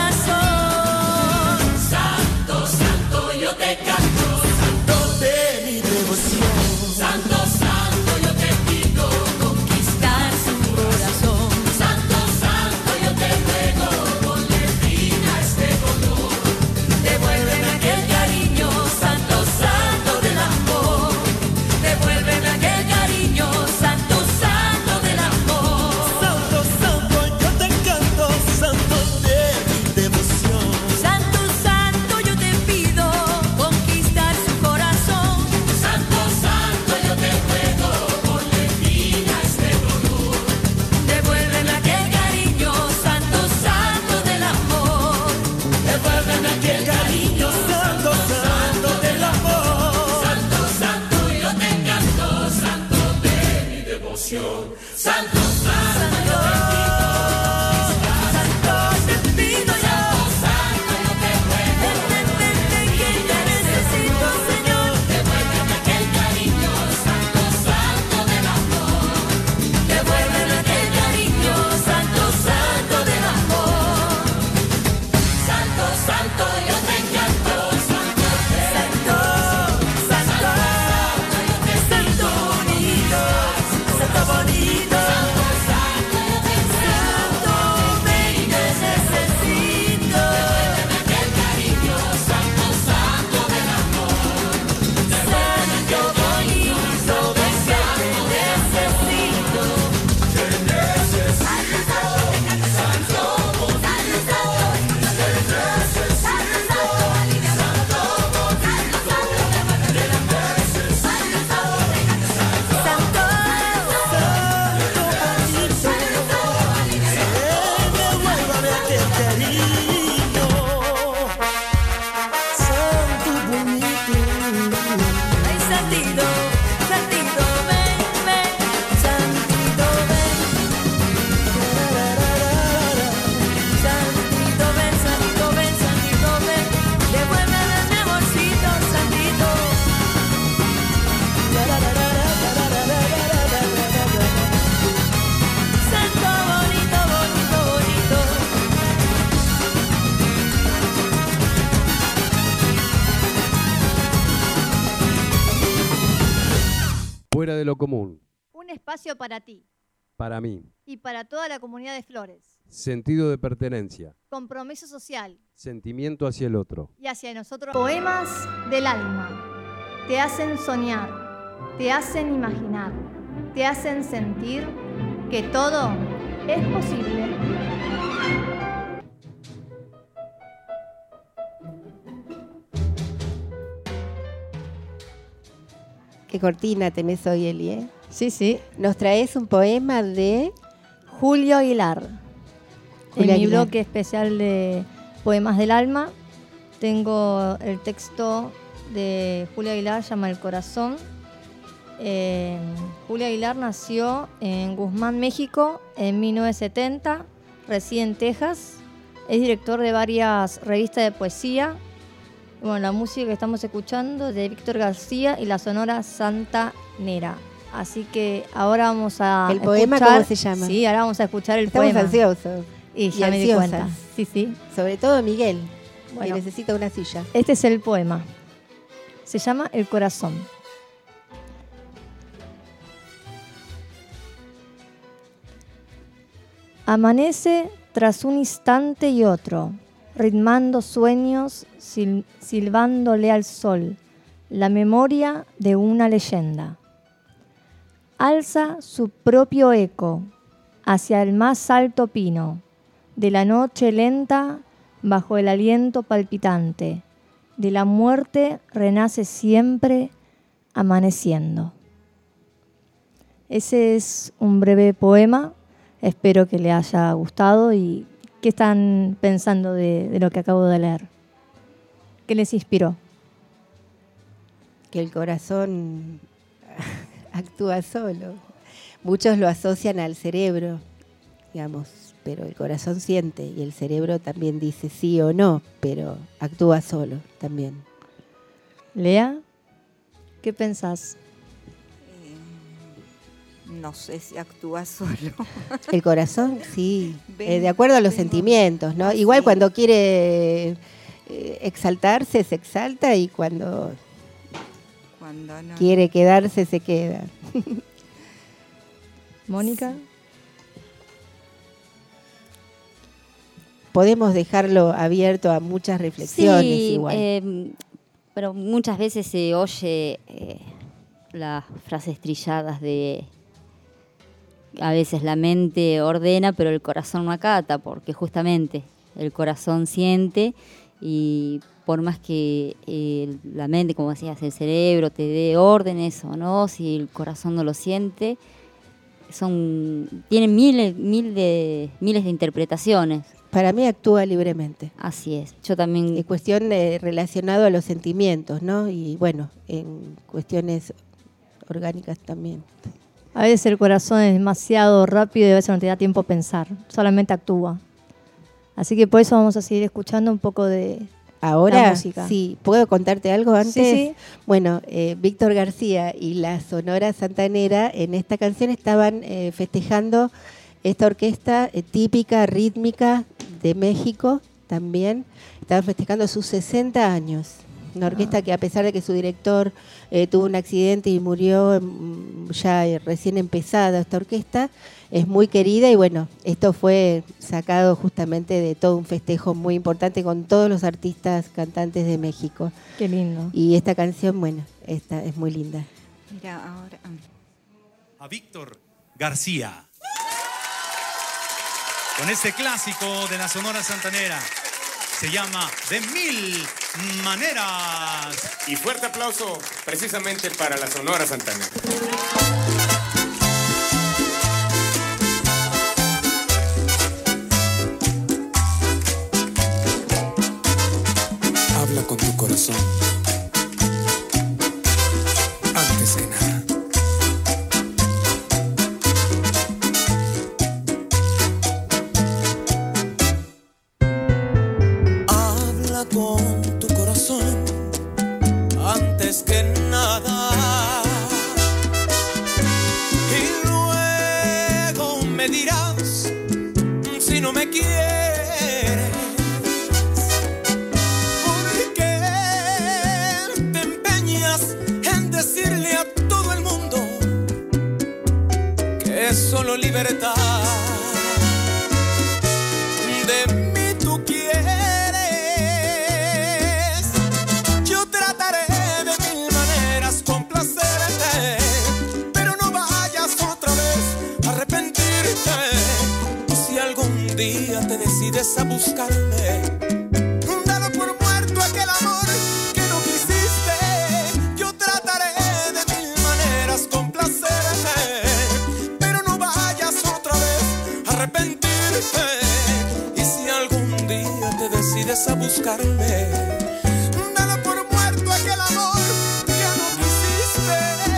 corazón. Santo, santo, yo te canto, Santo de mi devoción. santo, santo, yo te pido conquistar su corazón. Santo, santo, yo te ruego, ponle fin a este dolor. Devuélveme aquel cariño, santo, santo del amor. Devuélveme aquel cariño, santo, santo del amor. Santo, santo, yo te canto, santo de mi devoción. Santo, santo, yo te pido conquistar su corazón. Santo, santo, yo te ruego, ponle fin a este dolor. Devuélveme aquel cariño, santo, santo del amor. Devuélveme aquel cariño, Santo, santo del amor. santo, santo, yo te canto, santo de mi devoción. Santo, santo, santo te pido yo. Santo, yo te ruego, entenderte que te necesito, Señor. Devuélveme aquel cariño, santo, santo del amor. Devuélveme aquel cariño, santo, santo del amor. Santo, santo, yo te canto, santo, santo, santo, yo te santo bonito, santo bonito, santo, santo, yo te santo, ven y te necesito. Devuélveme aquel cariño, santo, santo del amor. Santo bonito, ven que te necesito. Santo, santo, santo, Fuera de lo común. Un espacio para ti Para mí. y para toda la comunidad de Flores. Sentido de pertenencia. Compromiso social Sentimiento hacia el otro. y hacia nosotros. Poemas del alma. Te hacen soñar, te hacen imaginar, te hacen sentir que todo es posible. Qué cortina tenés hoy, Eli, ¿eh? Sí, sí. Nos traes un poema de Julio Aguilar. Julio en mi Aguilar. bloque especial de Poemas del Alma tengo el texto de Julio Aguilar, llama El Corazón. Eh, Julio Aguilar nació en Guzmán, México, en mil novecientos setenta, reside en Texas, es director de varias revistas de poesía. Bueno, la música que estamos escuchando es de Víctor García y la Sonora Santanera. Así que ahora vamos a ¿El poema escuchar- cómo se llama? Sí, ahora vamos a escuchar el Estamos poema. ansiosos. Y ya me di ansiosas. cuenta. Sí, sí. Sobre todo Miguel, Bueno. que necesita una silla. Este es el poema. Se llama El Corazón. Amanece tras un instante y otro, ritmando sueños, sil- silbándole al sol, la memoria de una leyenda. Alza su propio eco hacia el más alto pino, de la noche lenta bajo el aliento palpitante, de la muerte renace siempre amaneciendo. Ese es un breve poema, espero que le haya gustado. ¿Y qué están pensando de, de lo que acabo de leer? ¿Qué les inspiró? Que el corazón actúa solo. Muchos lo asocian al cerebro, digamos, pero el corazón siente y el cerebro también dice sí o no, pero actúa solo también. Lea, ¿qué pensás? No sé si actúa solo. El corazón, sí, Ven, eh, de acuerdo a los vengo. sentimientos, ¿no? Ah, Igual sí. cuando quiere eh, exaltarse, se exalta, y cuando Cuando no. quiere quedarse, se queda. Mónica. Podemos dejarlo abierto a muchas reflexiones Sí, igual. eh, pero muchas veces se oye eh, las frases trilladas de a veces la mente ordena, pero el corazón no acata, porque justamente el corazón siente, y por más que eh, la mente, como decías, el cerebro te dé órdenes o no, si el corazón no lo siente, son tienen miles, mil de, miles de interpretaciones. Para mí actúa libremente. Así es. Yo también. Es cuestión eh, relacionado a los sentimientos, ¿no? Y bueno, en cuestiones orgánicas también. A veces el corazón es demasiado rápido y a veces no te da tiempo a pensar, solamente actúa. Así que por eso vamos a seguir escuchando un poco de Ahora, la música. sí, ¿puedo contarte algo antes? Sí, sí. Bueno, eh, Víctor García y la Sonora Santanera en esta canción estaban eh, festejando esta orquesta eh, típica, rítmica de México también. Estaban festejando sus sesenta años. Una orquesta que, a pesar de que su director eh, tuvo un accidente y murió mm, ya eh, recién empezada esta orquesta, es muy querida, y bueno, esto fue sacado justamente de todo un festejo muy importante con todos los artistas cantantes de México. Qué lindo. Y esta canción, bueno, esta es muy linda. Mira, ahora. ah. A Víctor García. Con este clásico de la Sonora Santanera. Se llama De Mil Maneras. Y fuerte aplauso precisamente para la Sonora Santanera. Habla con tu corazón. Antes que nada. Habla con tu corazón antes que nada. Y luego me dirás si no me quieres. ¿Por qué te empeñas en decirle a todo el mundo solo libertad. De mí tú quieres, yo trataré de mil maneras complacerte, pero no vayas otra vez a arrepentirte. Si algún día te decides a buscarme, dalo por muerto aquel amor que no quisiste. Yo trataré de mil maneras complacerte, pero no vayas otra vez a arrepentirte. Y si algún día te decides a buscarme, dalo por muerto aquel amor que no quisiste.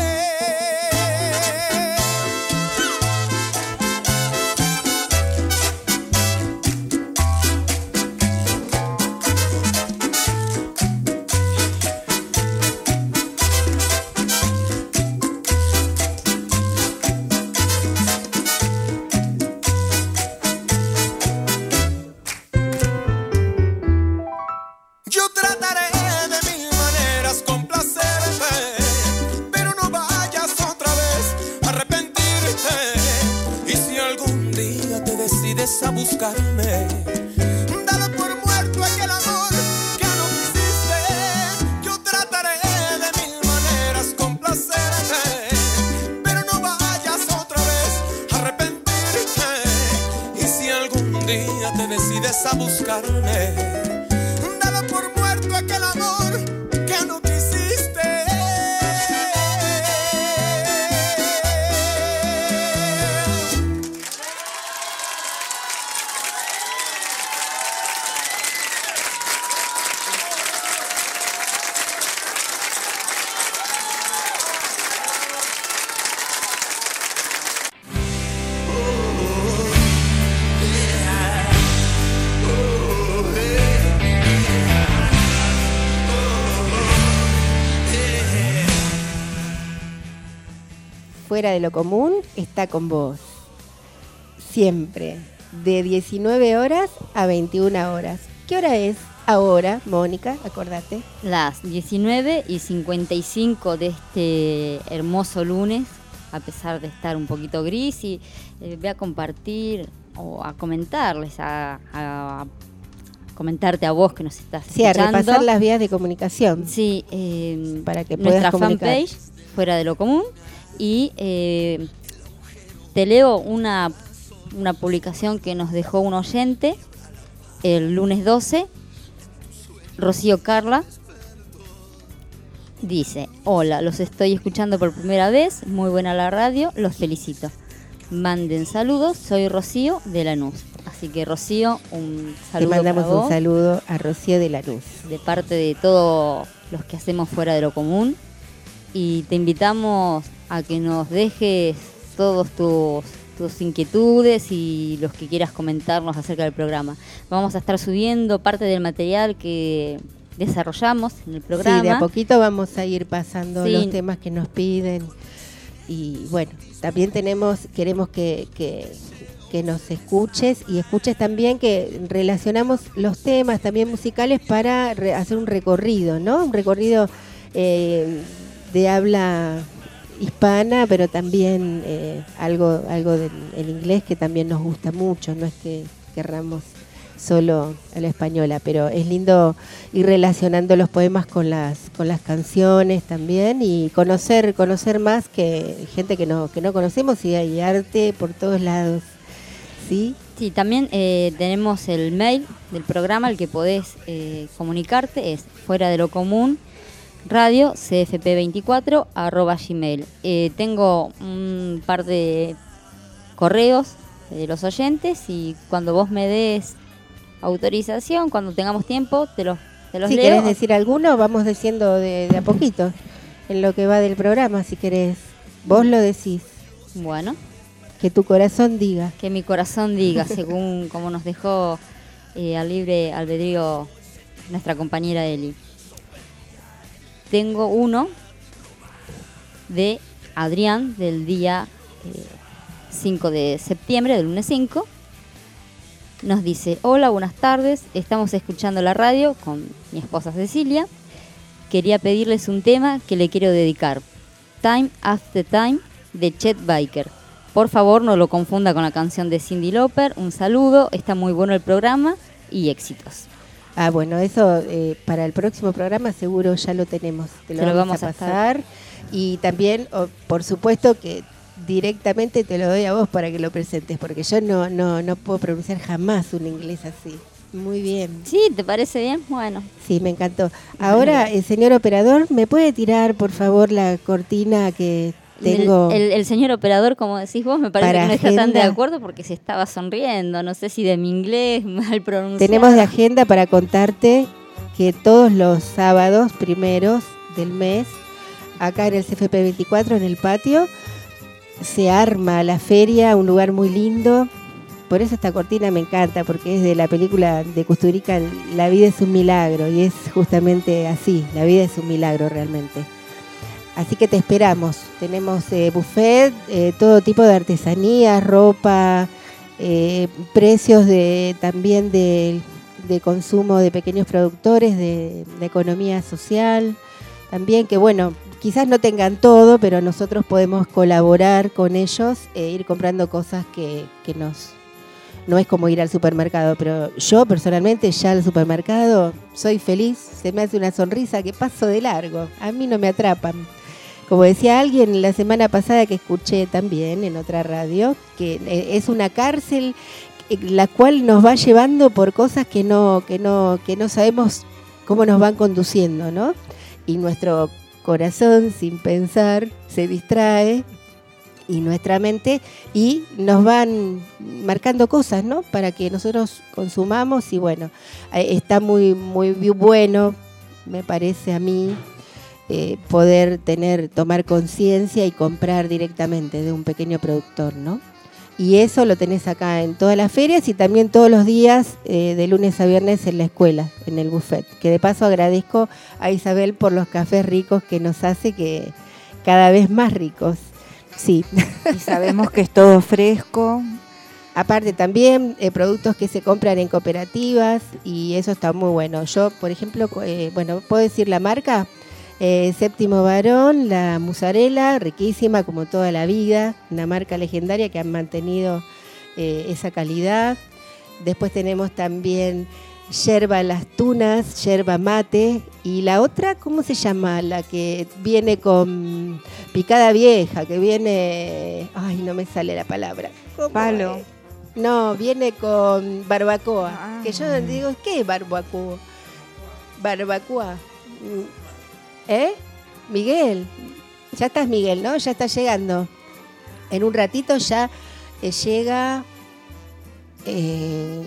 Yo trataré de mil maneras complacerte, pero no vayas otra vez a arrepentirte. Y si algún día te decides a buscarme, dalo por muerto aquel amor que no quisiste. Yo trataré de mil maneras complacerte, pero no vayas otra vez a arrepentirte. Y si algún día te decides a buscarme, por muerto aquel amor que no quisiste. Fuera de lo común está con vos. Siempre. De diecinueve horas a veintiuna horas. ¿Qué hora es ahora, Mónica? Acordate. Las diecinueve y cincuenta y cinco de este hermoso lunes, a pesar de estar un poquito gris, y eh, voy a compartir o a comentarles, a, a comentarte a vos que nos estás Sí, a escuchando. repasar las vías de comunicación. Sí, eh, para que puedas nuestra comunicar. fanpage, Fuera de lo Común, y eh, te leo una, una publicación que nos dejó un oyente el lunes doce, Rocío Carla. Dice: hola, los estoy escuchando por primera vez, muy buena la radio, los felicito. Manden saludos, soy Rocío de Lanús. Así que Rocío, un saludo. Le mandamos para vos, un saludo a Rocío de Lanús. de parte de todos los que hacemos Fuera de lo Común. Y te invitamos a que nos dejes todos tus, tus inquietudes y los que quieras comentarnos acerca del programa. Vamos a estar subiendo parte del material que desarrollamos en el programa. Sí, de a poquito vamos a ir pasando Sí. los temas que nos piden. Y bueno, también tenemos, queremos que, que, que nos escuches y escuches también que relacionamos los temas también musicales para re- hacer un recorrido, ¿no? Un recorrido eh, de habla hispana, pero también eh, algo, algo del el inglés que también nos gusta mucho, no es que querramos solo a la española, pero es lindo ir relacionando los poemas con las con las canciones también y conocer conocer más que gente que no que no conocemos, y hay arte por todos lados, ¿sí? Sí, también eh, tenemos el mail del programa al que podés eh, comunicarte, es Fuera de lo Común radio c f p veinticuatro arroba gmail. Eh, tengo un par de correos de los oyentes y cuando vos me des autorización, cuando tengamos tiempo, te los, te los Si leo. querés decir alguno, vamos diciendo de, de a poquito en lo que va del programa, si querés. Vos lo decís. Bueno. Que tu corazón diga. Que mi corazón diga, según como nos dejó eh, al libre albedrío nuestra compañera Eli. Tengo uno de Adrián del día eh, cinco de septiembre, del lunes cinco. Nos dice: hola, buenas tardes, estamos escuchando la radio con mi esposa Cecilia. Quería pedirles un tema que le quiero dedicar. Time After Time de Chet Baker. por favor no lo confunda con la canción de Cyndi Lauper. Un saludo, está muy bueno el programa y éxitos. Ah, bueno, eso eh, para el próximo programa seguro ya lo tenemos, te lo, Se lo vamos, vamos a a pasar. Y también, oh, por supuesto que directamente te lo doy a vos para que lo presentes, porque yo no, no, no puedo pronunciar jamás un inglés así. Muy bien. Sí, ¿te parece bien? Bueno. Sí, me encantó. Ahora, el señor operador, ¿me puede tirar, por favor, la cortina que tengo? El, el, el señor operador, como decís vos, me parece Para que no está tan de agenda. acuerdo porque se estaba sonriendo. No sé si de mi inglés mal pronunciado. Tenemos de agenda para contarte que todos los sábados primeros del mes, acá en el C F P veinticuatro, en el patio, se arma la feria, un lugar muy lindo. Por eso esta cortina me encanta, porque es de la película de Kusturica, La vida es un milagro, y es justamente así, la vida es un milagro realmente. Así que te esperamos. Tenemos eh, buffet, eh, todo tipo de artesanías, ropa, eh, precios de también de, de consumo de pequeños productores, de, de economía social. También que, bueno, quizás no tengan todo, pero nosotros podemos colaborar con ellos e ir comprando cosas que, que nos... No es como ir al supermercado, pero yo personalmente ya al supermercado soy feliz, se me hace una sonrisa que paso de largo, a mí no me atrapan. Como decía alguien la semana pasada que escuché también en otra radio, que es una cárcel la cual nos va llevando por cosas que no, que no, que no sabemos cómo nos van conduciendo, ¿no? Y nuestro corazón, sin pensar, se distrae, y nuestra mente, y nos van marcando cosas, ¿no? Para que nosotros consumamos, y bueno, está muy, muy bueno, me parece a mí, eh, poder tener, tomar conciencia y comprar directamente de un pequeño productor, ¿no? Y eso lo tenés acá en todas las ferias y también todos los días, eh, de lunes a viernes en la escuela, en el buffet. Que de paso agradezco a Isabel por los cafés ricos que nos hace, que cada vez más ricos. Sí. Y sabemos que es todo fresco. Aparte también eh, productos que se compran en cooperativas, y eso está muy bueno. Yo, por ejemplo, eh, bueno, ¿puedo decir la marca? Eh, Séptimo Varón, la mozzarella, riquísima como toda la vida, una marca legendaria que han mantenido eh, esa calidad. Después tenemos también yerba las tunas, yerba mate, y la otra, ¿cómo se llama? La que viene con picada vieja, que viene, ay, no me sale la palabra. ¿Cómo Palo. es? No, viene con barbacoa. Ah. Que yo digo, ¿qué es barbacoa? Barbacoa. ¿Eh? Miguel. Ya estás, Miguel, ¿no? Ya está llegando. En un ratito ya eh, llega eh,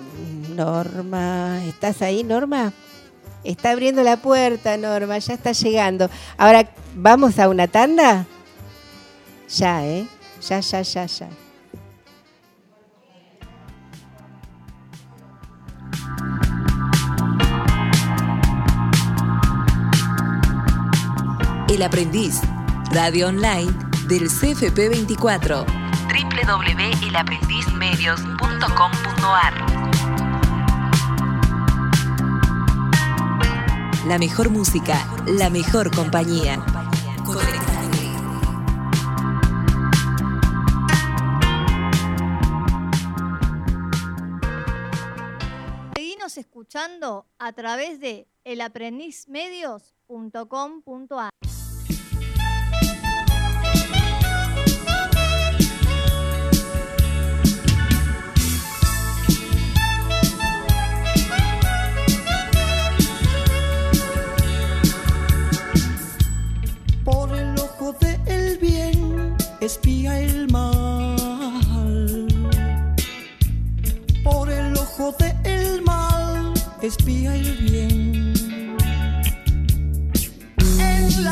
Norma. ¿Estás ahí, Norma? Está abriendo la puerta, Norma, ya está llegando. Ahora, ¿vamos a una tanda? Ya, ¿eh? Ya, ya, ya, ya. El Aprendiz, radio online del C F P veinticuatro, doble u doble u doble u punto el aprendiz medios punto com punto a r. La mejor música, la mejor compañía. Conectate. Seguinos escuchando a través de el aprendiz medios punto com punto a r. Por el ojo del bien espía el mal. Por el ojo del mal espía el bien. En la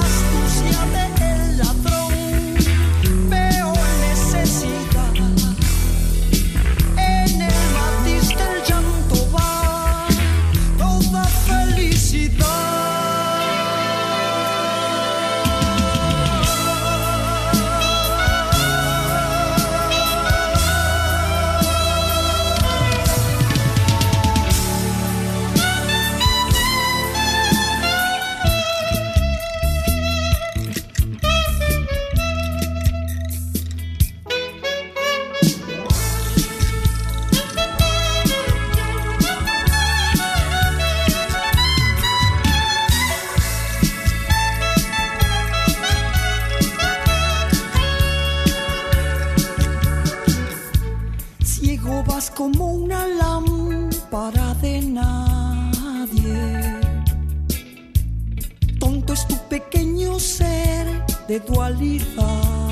de dualidad.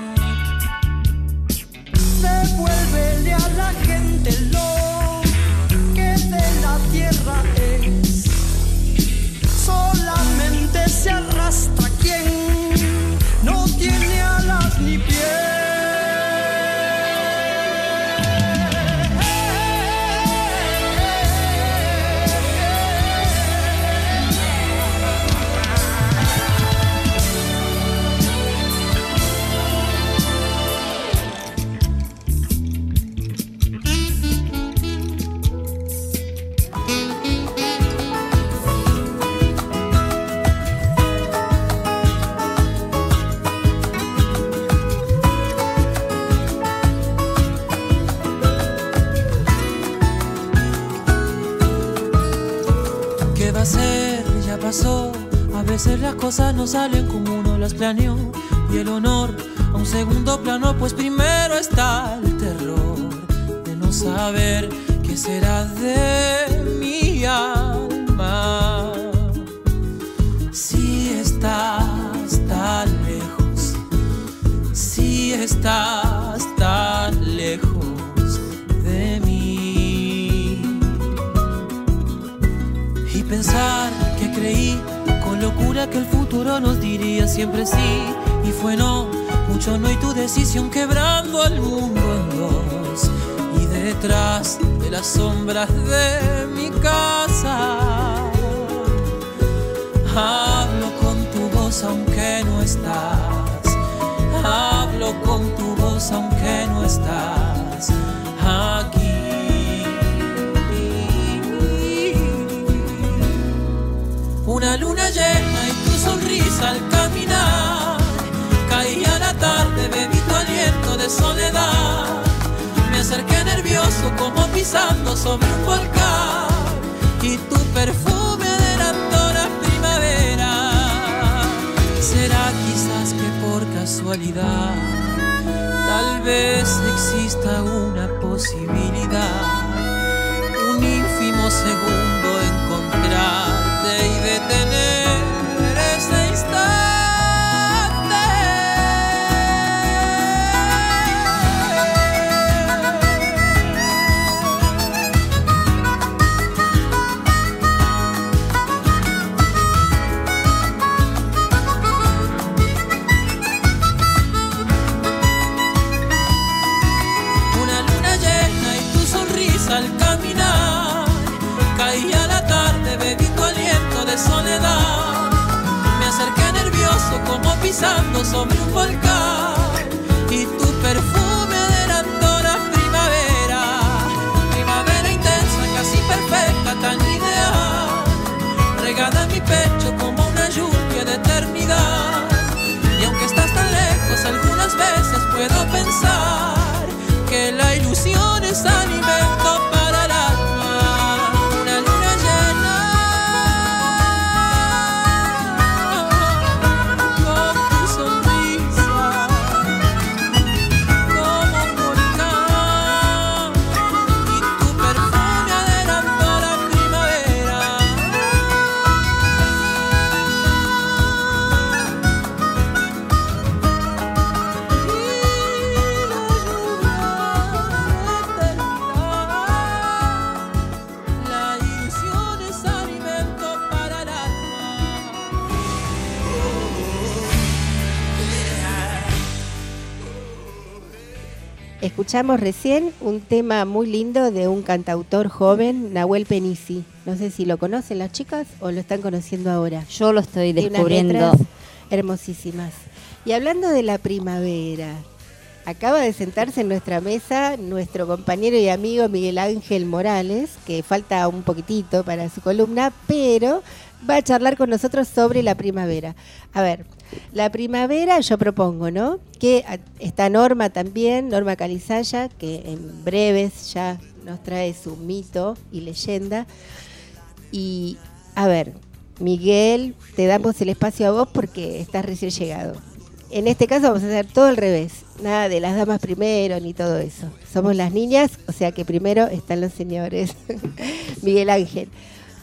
Devuélvele a la gente lo que de la tierra es. Solamente se arrastra quien no tiene alas ni pies. Ya pasó, a veces las cosas no salen como uno las planeó, y el honor a un segundo plano, pues primero está el terror de no saber qué será de mi alma. Si estás tan lejos, si estás tan lejos de mí, y pensar que creí con locura que el futuro nos diría siempre sí, y fue no, mucho no, y tu decisión quebrando al mundo en dos, y detrás de las sombras de mi casa hablo con tu voz aunque no estás, hablo con tu voz aunque no estás aquí. Una luna llena y tu sonrisa al caminar, caía la tarde, bebí tu aliento de soledad. Me acerqué nervioso como pisando sobre un volcán, y tu perfume adelantó la primavera. Será quizás que por casualidad, tal vez exista una posibilidad, un ínfimo segundo encontrarte y detener ese instante. Una luna llena y tu sonrisa al caminar, caía la tarde, bebí tu aliento de soledad. Me acerqué nervioso como pisando sobre un volcán, y tu perfume adelantó la primavera. Primavera intensa, casi perfecta, tan ideal, regada en mi pecho como una lluvia de eternidad. Y aunque estás tan lejos, algunas veces puedo pensar que la ilusión es alimento para el alma. Una luna llena con tu sonrisa, como un volcán, y tu perfume adelantó la primavera. La ilusión es alimento para el alma. Escuchamos recién un tema muy lindo de un cantautor joven, Nahuel Penisi. No sé si lo conocen las chicas o lo están conociendo ahora. Yo lo estoy Tiene unas descubriendo. letras hermosísimas. Y hablando de la primavera, acaba de sentarse en nuestra mesa nuestro compañero y amigo Miguel Ángel Morales, que falta un poquitito para su columna, pero va a charlar con nosotros sobre la primavera. A ver, la primavera yo propongo, ¿no? Que a- está Norma también, Norma Calizaya, que en breves ya nos trae su mito y leyenda. Y, a ver, Miguel, te damos el espacio a vos porque estás recién llegado. En este caso vamos a hacer todo al revés, nada de las damas primero ni todo eso. Somos las niñas, o sea que primero están los señores. Miguel Ángel.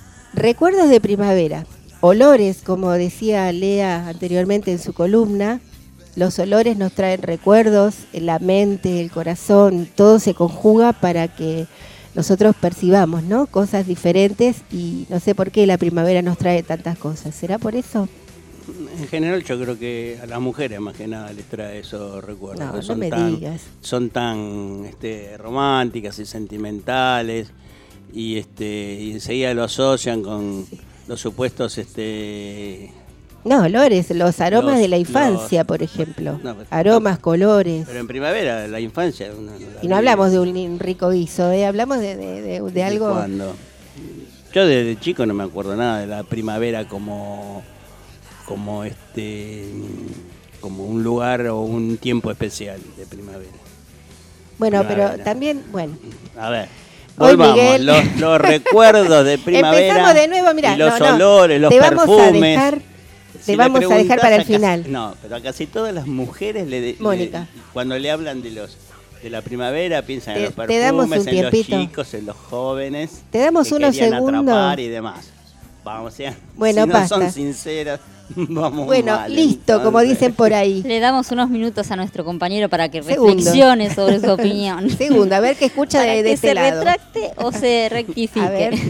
Recuerdos de primavera, olores, como decía Lea anteriormente en su columna, los olores nos traen recuerdos, la mente, el corazón, todo se conjuga para que nosotros percibamos, ¿no? Cosas diferentes y no sé por qué la primavera nos trae tantas cosas. ¿Será por eso? En general yo creo que a las mujeres más que nada les trae esos recuerdos. No, que no son me tan, digas. Son tan este, románticas y sentimentales y, este, y enseguida lo asocian con los supuestos... Este, No, olores, los aromas Los- de la infancia, los- por ejemplo. No, pero- Aromas, colores. Pero en primavera, la infancia... uno no la Y no vive. hablamos de un rico guiso, ¿eh? Hablamos de, de, de- de ¿De algo... cuándo? Yo desde chico no me acuerdo nada de la primavera como... como este... como un lugar o un tiempo especial de primavera. Bueno, Primavera. pero también, bueno. A ver, Hoy, volvamos, Miguel. los, los recuerdos de primavera. Empezamos de nuevo, mirá, y los no, no, olores, los te vamos a perfumes. dejar- Si te le vamos a dejar preguntás para el a casi- final. no, pero a casi todas las mujeres le, de- Mónica. le- cuando le hablan de los de la primavera piensan Te- en los te perfumes, damos un en los tiempito. chicos, en los jóvenes. Te damos que unos querían segundos. atrapar y demás. Vamos, sean, Bueno, si no basta. son sinceras, vamos Bueno, mal, listo, como entonces. dicen por ahí. Le damos unos minutos a nuestro compañero para que Segundo. reflexione sobre su opinión. Segundo, a ver qué escucha Para de, de que este se lado. retracte o se rectifique. A ver.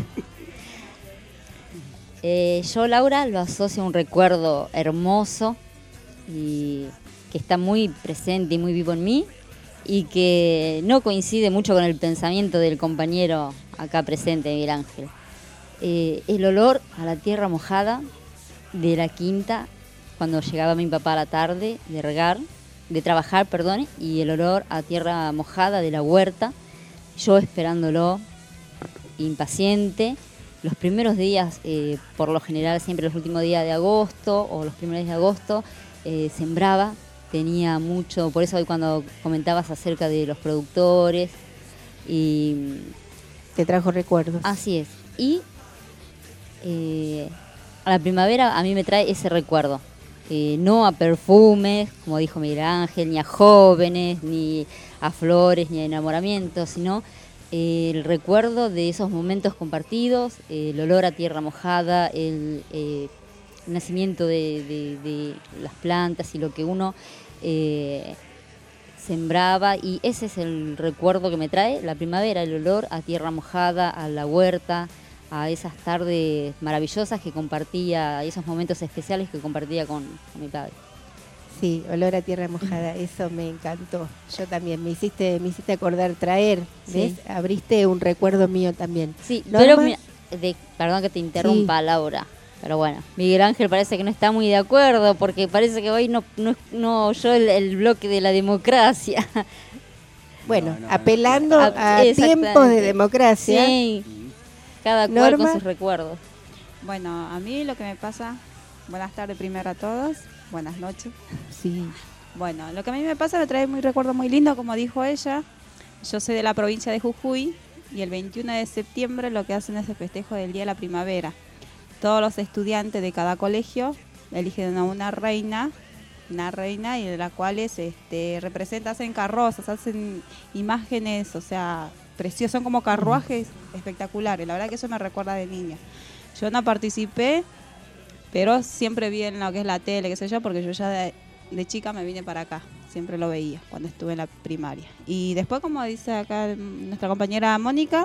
Eh, yo, Laura, lo asocio a un recuerdo hermoso y que está muy presente y muy vivo en mí y que no coincide mucho con el pensamiento del compañero acá presente, Miguel Ángel. Eh, el olor a la tierra mojada de la quinta cuando llegaba mi papá a la tarde de regar, de trabajar, perdón, y el olor a tierra mojada de la huerta, yo esperándolo, impaciente. Los primeros días, eh, por lo general siempre los últimos días de agosto o los primeros días de agosto, eh, sembraba, tenía mucho, por eso hoy cuando comentabas acerca de los productores y... Te trajo recuerdos. Así es. Y eh, a la primavera a mí me trae ese recuerdo. Eh, no a perfumes, como dijo Miguel Ángel, ni a jóvenes, ni a flores, ni a enamoramientos, sino eh, el recuerdo de esos momentos compartidos, eh, el olor a tierra mojada, el, eh, el nacimiento de, de- de las plantas y lo que uno eh, sembraba. Y ese es el recuerdo que me trae la primavera, el olor a tierra mojada, a la huerta, a esas tardes maravillosas que compartía, a esos momentos especiales que compartía con, con mi padre. Sí, olor a tierra mojada, eso me encantó. Yo también, me hiciste, me hiciste acordar, traer, Sí. ¿ves? Abriste un recuerdo mío también. Sí, Norma, pero mira, de- perdón que te interrumpa, Laura, pero bueno, Miguel Ángel parece que no está muy de acuerdo porque parece que hoy no, no, no oyó el, el bloque de la democracia. Bueno, apelando Ah, a exactamente. tiempos de democracia. Sí, cada cual Norma. con sus recuerdos. Bueno, a mí lo que me pasa, buenas tardes primero a todos, buenas noches. Sí. Bueno, lo que a mí me pasa me trae muy recuerdo muy lindo, como dijo ella. Yo soy de la provincia de Jujuy y el veintiuno de septiembre lo que hacen es el festejo del Día de la Primavera. Todos los estudiantes de cada colegio eligen a una reina, una reina y de las cuales este, representan, hacen carrozas, hacen imágenes, o sea, preciosas, son como carruajes espectaculares. La verdad que eso me recuerda de niña. Yo no participé, pero siempre vi en lo que es la tele, qué sé yo, porque yo ya de, de chica me vine para acá. Siempre lo veía cuando estuve en la primaria. Y después, como dice acá nuestra compañera Mónica,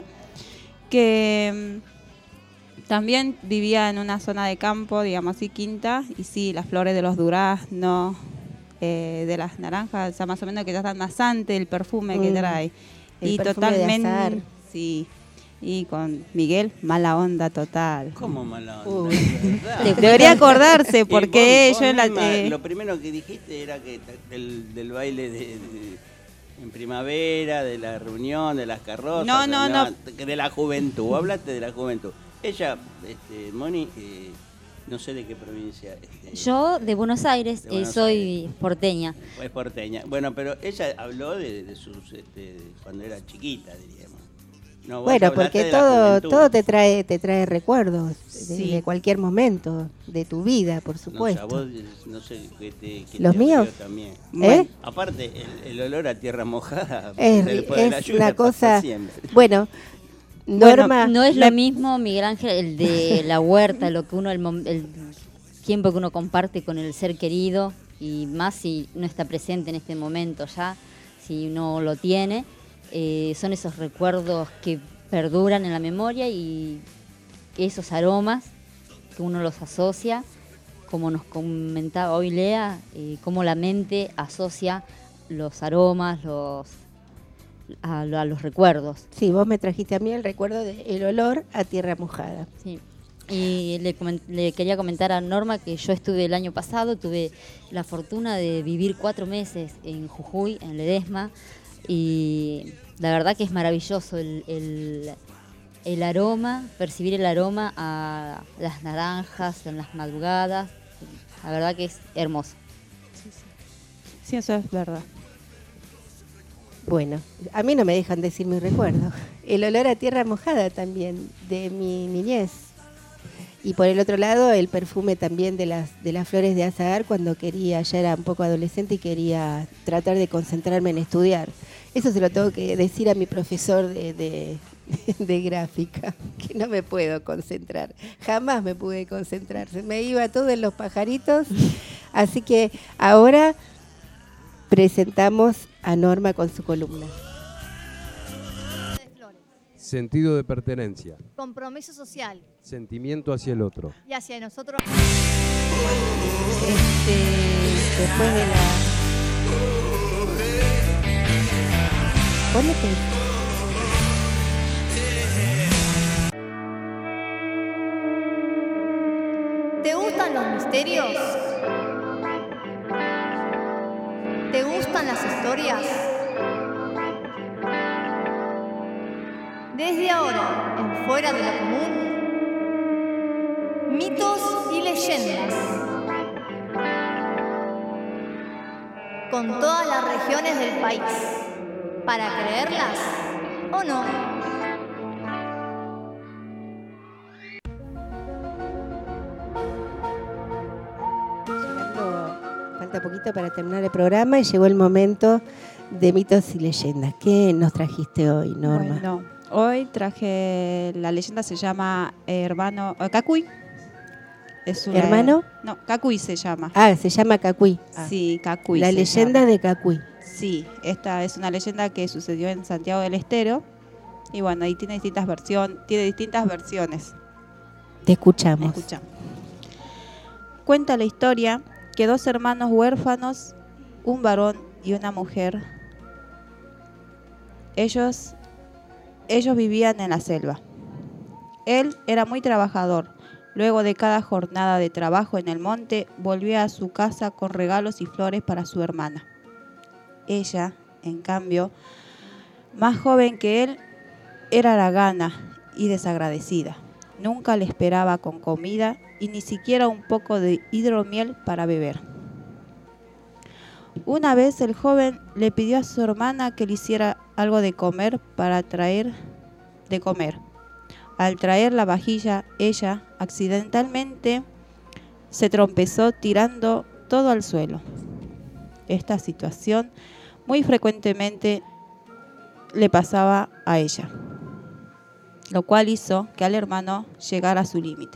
que mm, también vivía en una zona de campo, digamos así, quinta, y sí, las flores de los duraznos, eh, de las naranjas, o sea, más o menos que ya están más antes, el perfume que Mm, trae. el Y perfume de totalmente, azahar. sí. Y con Miguel, mala onda total. ¿Cómo mala onda? Uy. ¿Verdad? Debería acordarse, Y porque vos- yo vos en la- misma, eh, lo primero que dijiste era que t- del, del baile de, de- en primavera, de la reunión, de las carrozas, No, no, de, no. la- de la juventud. Vos hablaste de la juventud. Ella, este, Moni, eh, no sé de qué provincia. Este, Yo de Buenos Aires, De eh, Buenos soy porteña. es porteña. Bueno, pero ella habló de, de sus, este, de cuando era chiquita, diríamos. No, vos Bueno, hablaste porque de la todo, juventud. todo te trae, te trae recuerdos de, Sí. de cualquier momento de tu vida, por No, o supuesto. sea, vos, no sé qué te, qué ¿Los te míos? abrió también. ¿Eh? Aparte, el, el olor a tierra mojada Es, después de la es lluvia una pasa cosa. siempre. Bueno, Bueno, Norma, no es me- lo mismo, Miguel Ángel, el de la huerta, lo que uno, el, mom- el tiempo que uno comparte con el ser querido, y más si no está presente en este momento ya, si no lo tiene, eh, son esos recuerdos que perduran en la memoria y esos aromas que uno los asocia, como nos comentaba hoy Lea, eh, cómo la mente asocia los aromas, los a, a los recuerdos. Sí, vos me trajiste a mí el recuerdo del olor a tierra mojada. Sí. Y le, coment- le quería comentar a Norma que yo estuve el año pasado, tuve la fortuna de vivir cuatro meses en Jujuy, en Ledesma, y la verdad que es maravilloso el, el, el aroma, percibir el aroma a las naranjas en las madrugadas, la verdad que es hermoso. Sí, eso es verdad. Bueno, a mí no me dejan decir mi recuerdo. El olor a tierra mojada también, de mi niñez. Y por el otro lado, el perfume también de las, de las flores de azahar cuando quería, ya era un poco adolescente y quería tratar de concentrarme en estudiar. Eso se lo tengo que decir a mi profesor de, de, de gráfica, que no me puedo concentrar. Jamás me pude concentrar. Se me iba todo en los pajaritos. Así que ahora presentamos a Norma con su columna. Sentido de pertenencia. Compromiso social. Sentimiento hacia el otro. Y hacia nosotros. Este, después de la... Ponete. ¿Te gustan los misterios? ¿Te gustan las historias? Desde ahora, en Fuera de lo Común, mitos y leyendas. Con todas las regiones del país, para creerlas o no. Llegando, falta poquito para terminar el programa y llegó el momento de mitos y leyendas. ¿Qué nos trajiste hoy, Norma? Bueno, hoy traje, la leyenda se llama Hermano eh, Cacuy. Es una- ¿Hermano? No, Cacuy se llama. Ah, se llama Cacuy. Ah. Sí, Cacuy. La se leyenda llama. de Cacuy. Sí, esta es una leyenda que sucedió en Santiago del Estero. Y bueno, ahí tiene distintas versiones, tiene distintas versiones. Te escuchamos. Escucha. Cuenta la historia que dos hermanos huérfanos, un varón y una mujer, ellos, ellos vivían en la selva. Él era muy trabajador. Luego de cada jornada de trabajo en el monte, volvía a su casa con regalos y flores para su hermana. Ella, en cambio, más joven que él, era haragana y desagradecida. Nunca le esperaba con comida y ni siquiera un poco de hidromiel para beber. Una vez el joven le pidió a su hermana que le hiciera algo de comer para traer de comer. Al traer la vajilla, ella accidentalmente se tropezó tirando todo al suelo. Esta situación muy frecuentemente le pasaba a ella, lo cual hizo que al hermano llegara a su límite.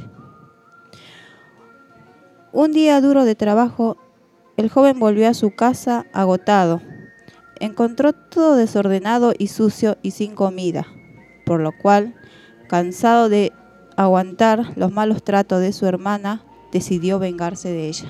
Un día duro de trabajo, el joven volvió a su casa agotado. Encontró todo desordenado y sucio y sin comida, por lo cual, cansado de aguantar los malos tratos de su hermana, decidió vengarse de ella.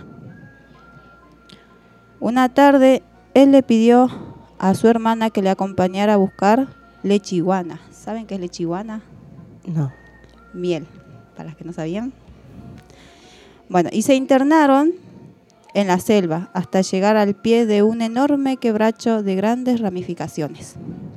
Una tarde, él le pidió a su hermana que le acompañara a buscar leche iguana. ¿Saben qué es leche iguana? No. Miel, para las que no sabían. Bueno, y se internaron en la selva hasta llegar al pie de un enorme quebracho de grandes ramificaciones.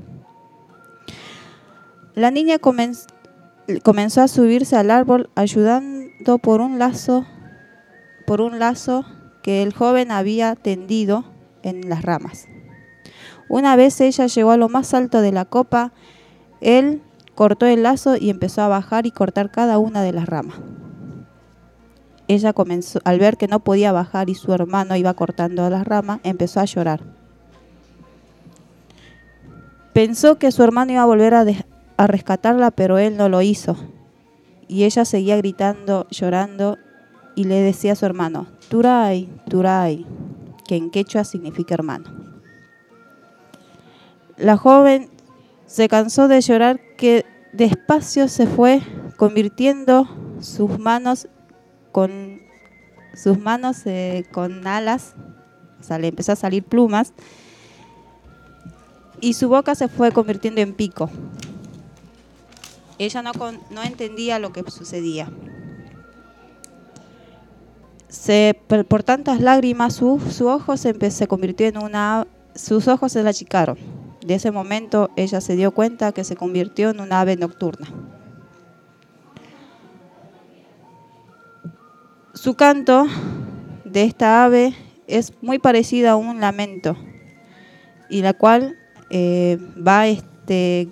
La niña comenzó comenzó a subirse al árbol ayudando por un lazo por un lazo que el joven había tendido en las ramas. Una vez ella llegó a lo más alto de la copa, él cortó el lazo y empezó a bajar y cortar cada una de las ramas. Ella comenzó, al ver que no podía bajar y su hermano iba cortando las ramas, empezó a llorar. Pensó que su hermano iba a volver a dejar a rescatarla, pero él no lo hizo. Y ella seguía gritando, llorando, y le decía a su hermano, Turay, Turay. que en quechua significa hermano. La joven se cansó de llorar, que despacio se fue convirtiendo sus manos con sus manos eh, con alas, o sea, le empezó a salir plumas, y su boca se fue convirtiendo en pico. Ella no, con, no entendía lo que sucedía. Se, por, por tantas lágrimas, su, su ojo se, empe, se convirtió en una... Sus ojos se le achicaron. De ese momento, ella se dio cuenta que se convirtió en una ave nocturna. Su canto de esta ave es muy parecida a un lamento, y la cual eh, va este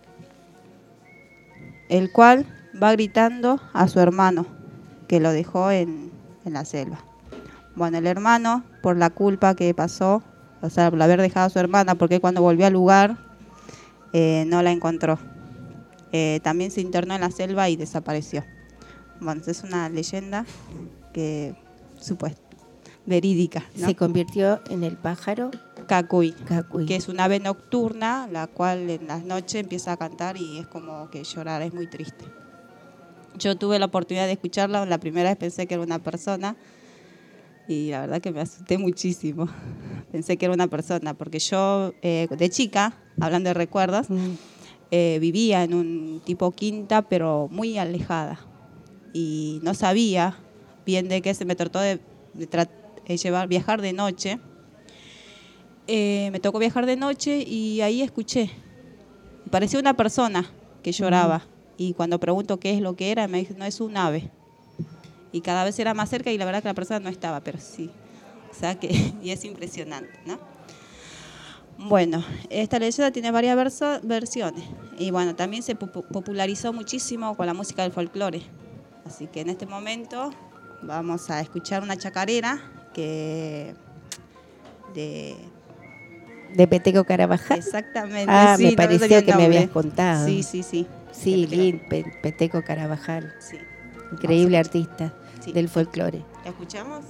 el cual va gritando a su hermano que lo dejó en, en la selva. Bueno, el hermano, por la culpa que pasó, o sea, por haber dejado a su hermana, porque cuando volvió al lugar eh, no la encontró. Eh, también se internó en la selva y desapareció. Bueno, es una leyenda que supuesta, verídica, ¿no? Se convirtió en el pájaro Cacuy, Cacuy, que es una ave nocturna, la cual en las noches empieza a cantar y es como que llorar, es muy triste. Yo tuve la oportunidad de escucharla, la primera vez pensé que era una persona y la verdad que me asusté muchísimo. Pensé que era una persona, porque yo eh, de chica, hablando de recuerdos, mm. eh, vivía en un tipo quinta, pero muy alejada. Y no sabía bien de qué se me trató de, de, tra de llevar, viajar de noche. Eh, me tocó viajar de noche y ahí escuché. Parecía una persona que lloraba. Mm. Y cuando pregunto qué es lo que era, me dice, no, es un ave. Y cada vez era más cerca y la verdad que la persona no estaba, pero sí. O sea que, y es impresionante, ¿no? Bueno, esta leyenda tiene varias verso, versiones. Y bueno, también se popularizó muchísimo con la música del folclore. Así que en este momento vamos a escuchar una chacarera que de... ¿De Peteco Carabajal? Exactamente. Ah, sí, me pareció no que me habías contado. Sí, sí, sí. Sí, Lil, Pe Peteco Carabajal. Sí. Increíble artista sí. del folclore. ¿La escuchamos?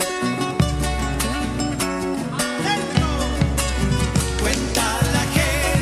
Cuenta la gente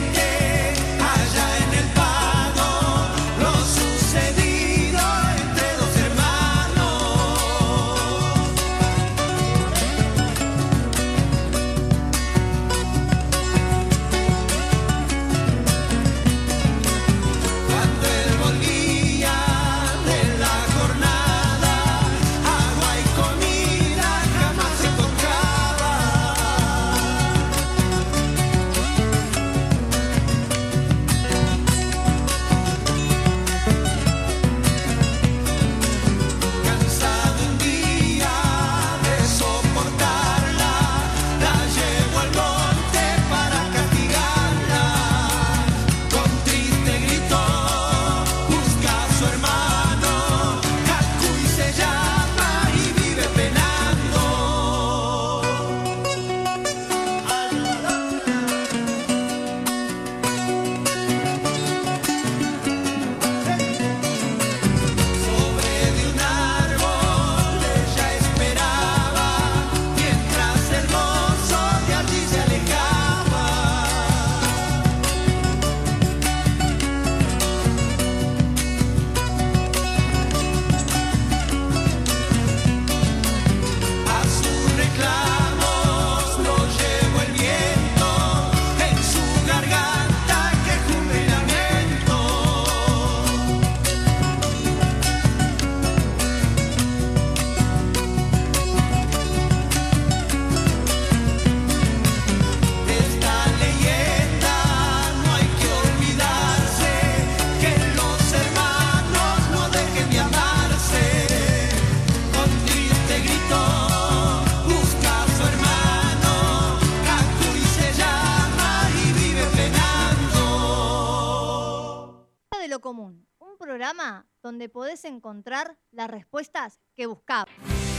lo común, un programa donde podés encontrar las respuestas que buscabas.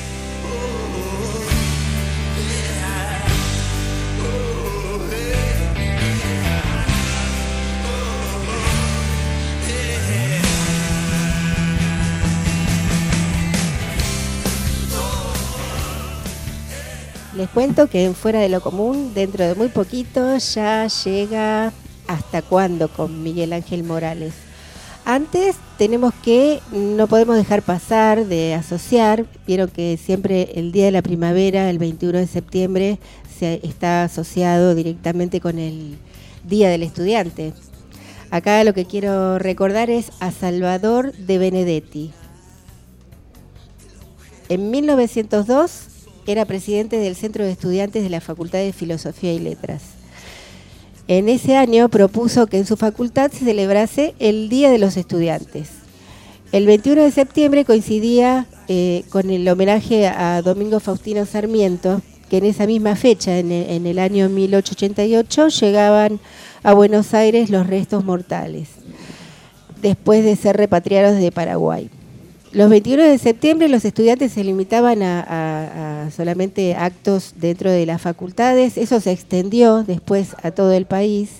Les cuento que en Fuera de lo Común, dentro de muy poquito, ya llega Hasta Cuándo con Miguel Ángel Morales. Antes tenemos que, no podemos dejar pasar de asociar, vieron que siempre el Día de la Primavera, el veintiuno de septiembre, se está asociado directamente con el Día del Estudiante. Acá lo que quiero recordar es a Salvador de Benedetti. En mil novecientos dos era presidente del Centro de Estudiantes de la Facultad de Filosofía y Letras. En ese año propuso que en su facultad se celebrase el Día de los Estudiantes. El veintiuno de septiembre coincidía eh, con el homenaje a Domingo Faustino Sarmiento, que en esa misma fecha, en el, en el año mil ochocientos ochenta y ocho, llegaban a Buenos Aires los restos mortales, después de ser repatriados de Paraguay. Los veintiuno de septiembre los estudiantes se limitaban a, a, a solamente actos dentro de las facultades. Eso se extendió después a todo el país.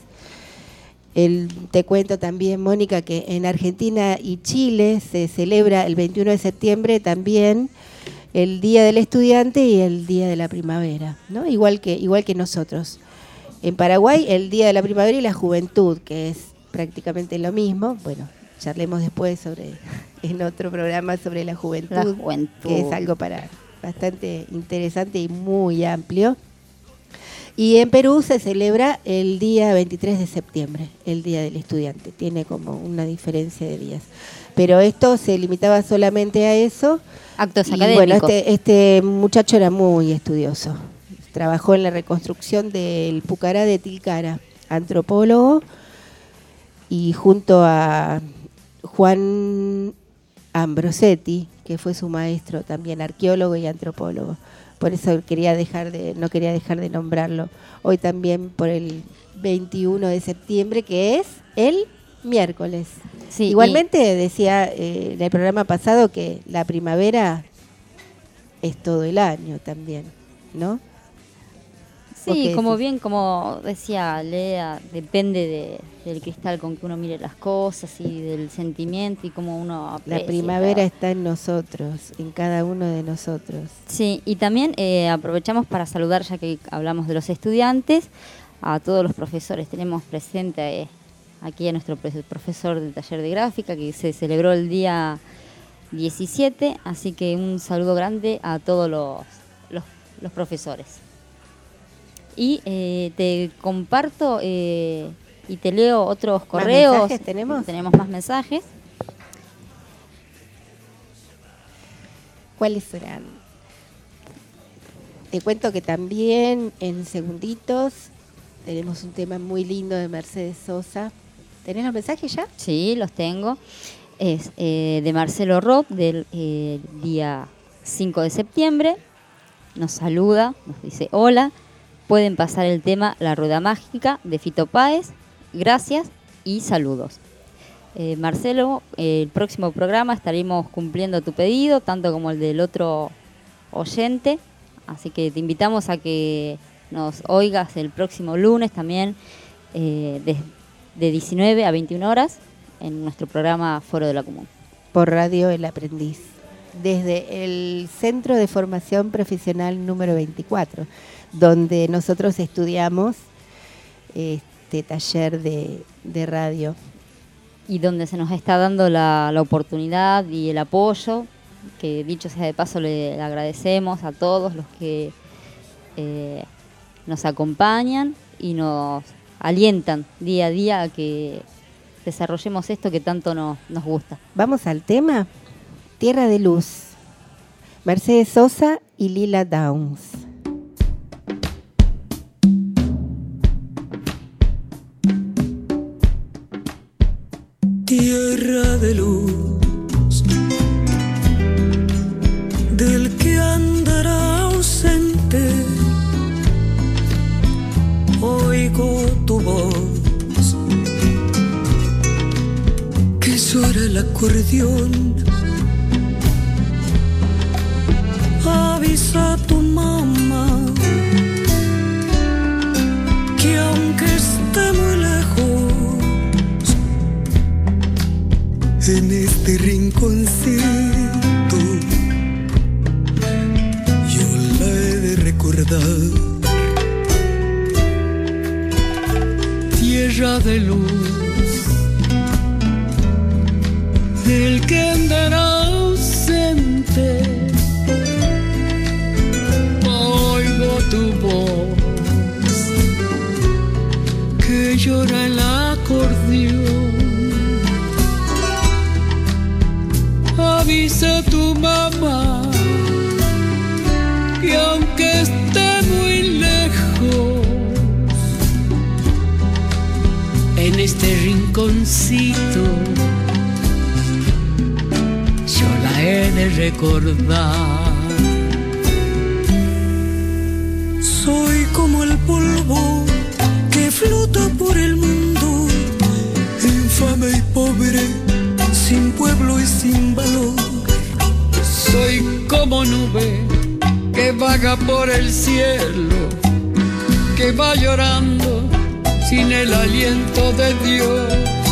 El, te cuento también, Mónica, que en Argentina y Chile se celebra el veintiuno de septiembre también el Día del Estudiante y el Día de la Primavera, ¿no? Igual que, igual que nosotros. En Paraguay el Día de la Primavera y la Juventud, que es prácticamente lo mismo. Bueno, charlemos después sobre en otro programa sobre la juventud, La juventud. que es algo para bastante interesante y muy amplio. Y en Perú se celebra el día veintitrés de septiembre, el Día del Estudiante. Tiene como una diferencia de días. Pero esto se limitaba solamente a eso. Actos y académicos. Bueno, este, este muchacho era muy estudioso. Trabajó en la reconstrucción del Pucará de Tilcara, antropólogo, y junto a Juan Ambrosetti, que fue su maestro, también arqueólogo y antropólogo. Por eso quería dejar de, no quería dejar de nombrarlo. Hoy también por el veintiuno de septiembre, que es el miércoles. Sí, Igualmente decía eh, en el programa pasado que la primavera es todo el año también, ¿no? Sí, como bien, como decía Lea, depende de, del cristal con que uno mire las cosas y del sentimiento y cómo uno aprecia. La primavera está en nosotros, en cada uno de nosotros. Sí, y también eh, aprovechamos para saludar, ya que hablamos de los estudiantes, a todos los profesores. Tenemos presente eh, aquí a nuestro profesor del taller de gráfica, que se celebró el día diecisiete, así que un saludo grande a todos los, los, los profesores. Y eh, te comparto eh, y te leo otros correos. ¿Más mensajes tenemos? Tenemos más mensajes. ¿Cuáles serán? Te cuento que también en segunditos tenemos un tema muy lindo de Mercedes Sosa. ¿Tenés los mensajes ya? Sí, los tengo. Es eh, de Marcelo Roth, del eh, día cinco de septiembre. Nos saluda, nos dice hola. Pueden pasar el tema La Rueda Mágica de Fito Páez. Gracias y saludos. Eh, Marcelo, eh, el próximo programa estaremos cumpliendo tu pedido, tanto como el del otro oyente. Así que te invitamos a que nos oigas el próximo lunes también eh, de, de diecinueve a veintiuna horas en nuestro programa Foro de la Común. Por Radio El Aprendiz, desde el Centro de Formación Profesional número veinticuatro, donde nosotros estudiamos este taller de, de radio. Y donde se nos está dando la, la oportunidad y el apoyo, que dicho sea de paso le, le agradecemos a todos los que eh, nos acompañan y nos alientan día a día a que desarrollemos esto que tanto nos, nos gusta. Vamos al tema. Tierra de Luz, Mercedes Sosa y Lila Downs. Tierra de luz, del que andará ausente, oigo tu voz, que llora el acordeón. Avisa a tu mamá que aunque esté muy lejos, en este rinconcito yo la he de recordar. Tierra de luz, del que andará ausente, oigo tu voz que llora el acordeón. Avisa a tu mamá que aunque esté muy lejos, en este rinconcito yo la he de recordar. Soy como el polvo que flota por el mundo, infame y pobre, sin pueblo y sin valor. Soy como nube que vaga por el cielo, que va llorando sin el aliento de Dios.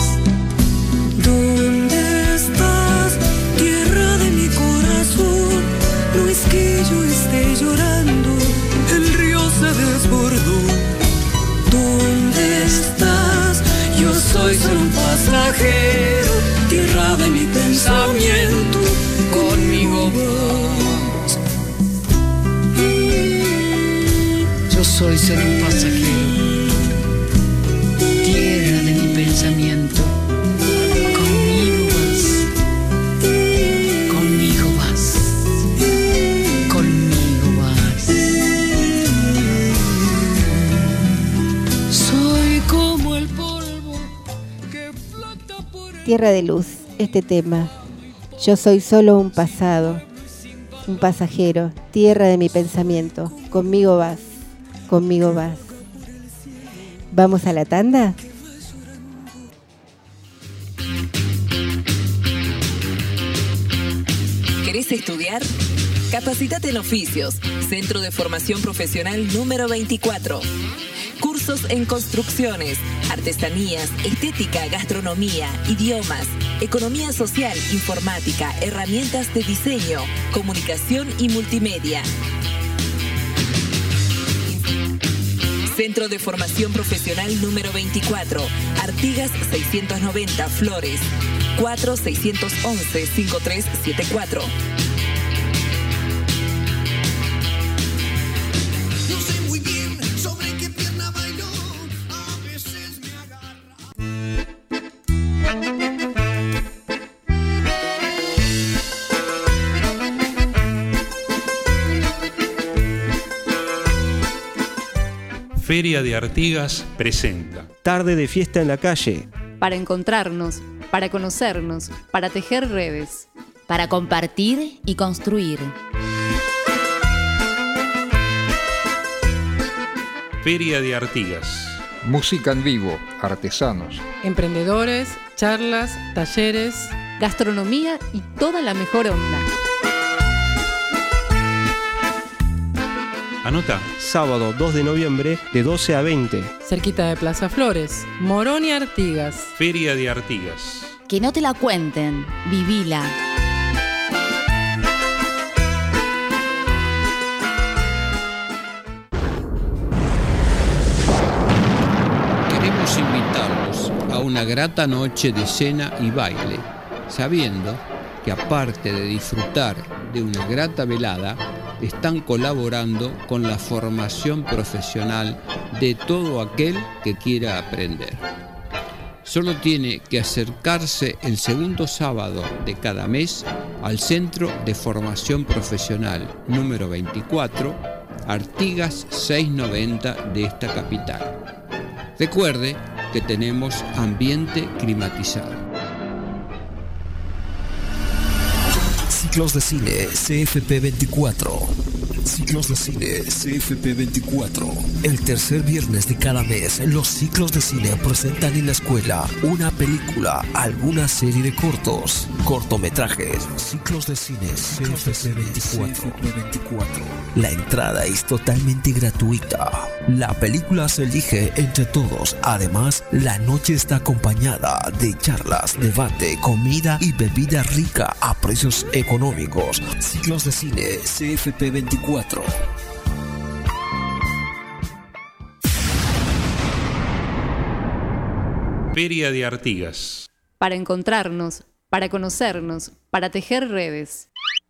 ¿Dónde estás, tierra de mi corazón? No es que yo esté llorando, el río se desbordó. ¿Dónde estás? Yo soy solo un pasajero, tierra de mi pensamiento, conmigo vas. Yo soy solo un pasajero, tierra de mi pensamiento, conmigo vas, conmigo vas, conmigo vas. Soy como el polvo que flota por el... Tierra de luz, este tema. Yo soy solo un pasado, un pasajero, tierra de mi pensamiento, conmigo vas, conmigo vas. ¿Vamos a la tanda? ¿Querés estudiar? Capacitate en Oficios, Centro de Formación Profesional número veinticuatro. Cursos en construcciones, artesanías, estética, gastronomía, idiomas, economía social, informática, herramientas de diseño, comunicación y multimedia. Centro de Formación Profesional número veinticuatro, Artigas seiscientos noventa, Flores, cuatro seis uno uno, cinco tres siete cuatro. Feria de Artigas presenta Tarde de fiesta en la calle. Para encontrarnos, para conocernos, para tejer redes. Para compartir y construir. Feria de Artigas. Música en vivo, artesanos. Emprendedores, charlas, talleres. Gastronomía y toda la mejor onda. Anota. Sábado dos de noviembre de doce a veinte. Cerquita de Plaza Flores, Morón y Artigas. Feria de Artigas. Que no te la cuenten, vivila. Queremos invitarlos a una grata noche de cena y baile, sabiendo que aparte de disfrutar de una grata velada, están colaborando con la formación profesional de todo aquel que quiera aprender. Solo tiene que acercarse el segundo sábado de cada mes al Centro de Formación Profesional número veinticuatro, Artigas seiscientos noventa de esta capital. Recuerde que tenemos ambiente climatizado. Ciclos de cine C F P veinticuatro. Ciclos de Cine C F P veinticuatro. El tercer viernes de cada mes, los ciclos de cine presentan en la escuela una película, alguna serie de cortos, cortometrajes. Ciclos de Cine C F P veinticuatro. La entrada es totalmente gratuita. La película se elige entre todos. Además, la noche está acompañada de charlas, debate, comida y bebida rica a precios económicos. Ciclos de Cine C F P veinticuatro. Feria de Artigas. Para encontrarnos, para conocernos, para tejer redes.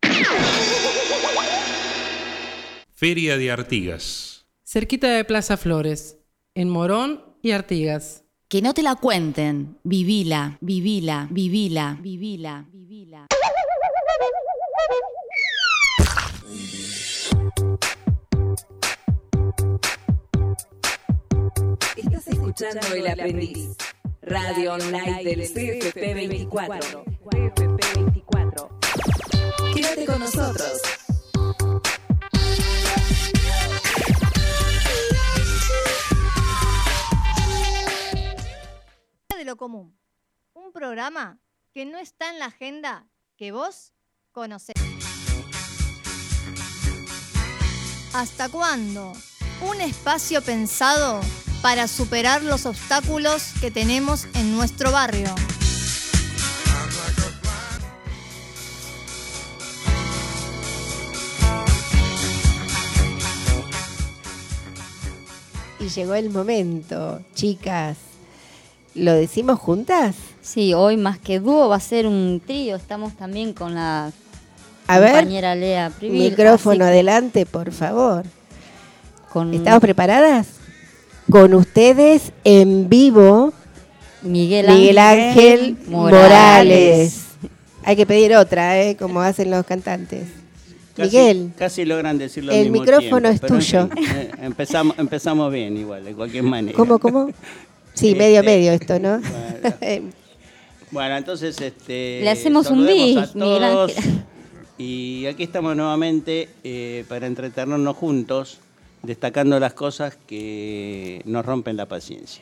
Feria de Artigas. Cerquita de Plaza Flores, en Morón y Artigas. Que no te la cuenten. Vivila, vivila, vivila, vivila, vivila. Estás escuchando El Aprendiz, radio online del C F P veinticuatro. C F P veinticuatro. Quédate con nosotros. De lo común, un programa que no está en la agenda que vos conocés. ¿Hasta cuándo? Un espacio pensado para superar los obstáculos que tenemos en nuestro barrio. Y llegó el momento, chicas. ¿Lo decimos juntas? Sí, hoy más que dúo va a ser un trío. Estamos también con la A ver, compañera Lea Privil. micrófono así que adelante, por favor. con ¿Estamos preparadas? Con ustedes en vivo, Miguel, Miguel Ángel Morales. Morales. Hay que pedir otra, ¿eh? Como hacen los cantantes. Casi, Miguel, casi logran decirlo el al mismo micrófono tiempo, es pero en tuyo. fin, eh, empezamos, empezamos bien igual, de cualquier manera. ¿cómo, cómo? Sí, Este, medio, medio esto, ¿no? Bueno, bueno, entonces este, Le hacemos un saludemos bis, a Miguel todos. Ángel. Y aquí estamos nuevamente eh, para entretenernos juntos, destacando las cosas que nos rompen la paciencia.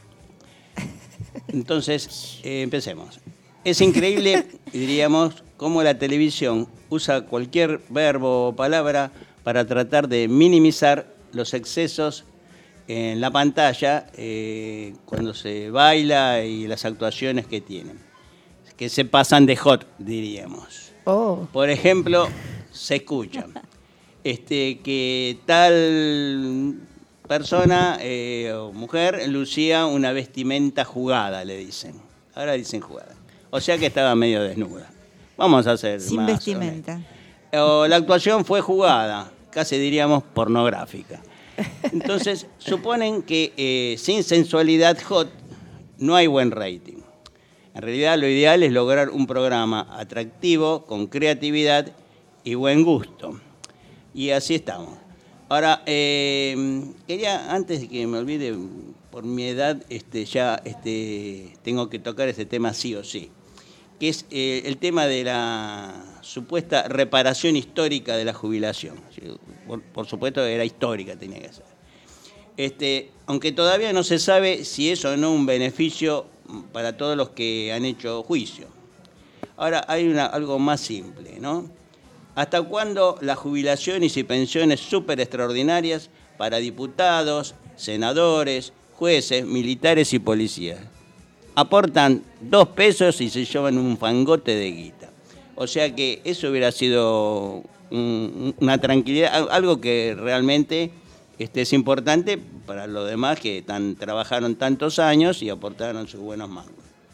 Entonces, eh, empecemos. Es increíble, diríamos, cómo la televisión usa cualquier verbo o palabra para tratar de minimizar los excesos en la pantalla eh, cuando se baila y las actuaciones que tienen, que se pasan de hot, diríamos. Oh. Por ejemplo, se escucha este, que tal persona eh, o mujer lucía una vestimenta jugada, le dicen. Ahora dicen jugada. O sea que estaba medio desnuda. Vamos a hacer Sin más vestimenta. O la actuación fue jugada, casi diríamos pornográfica. Entonces, suponen que eh, sin sensualidad hot no hay buen rating. En realidad, lo ideal es lograr un programa atractivo, con creatividad y buen gusto. Y así estamos. Ahora, eh, quería, antes de que me olvide, por mi edad, este, ya este, tengo que tocar este tema sí o sí, que es eh, el tema de la supuesta reparación histórica de la jubilación. Por, por supuesto, era histórica, tenía que ser. Este, aunque todavía no se sabe si es o no un beneficio para todos los que han hecho juicio. Ahora, hay una, algo más simple, ¿no? ¿Hasta cuándo las jubilaciones y pensiones súper extraordinarias para diputados, senadores, jueces, militares y policías aportan dos pesos y se llevan un fangote de guita? O sea que eso hubiera sido un, una tranquilidad, algo que realmente este, es importante para los demás que tan, trabajaron tantos años y aportaron sus buenos mangos.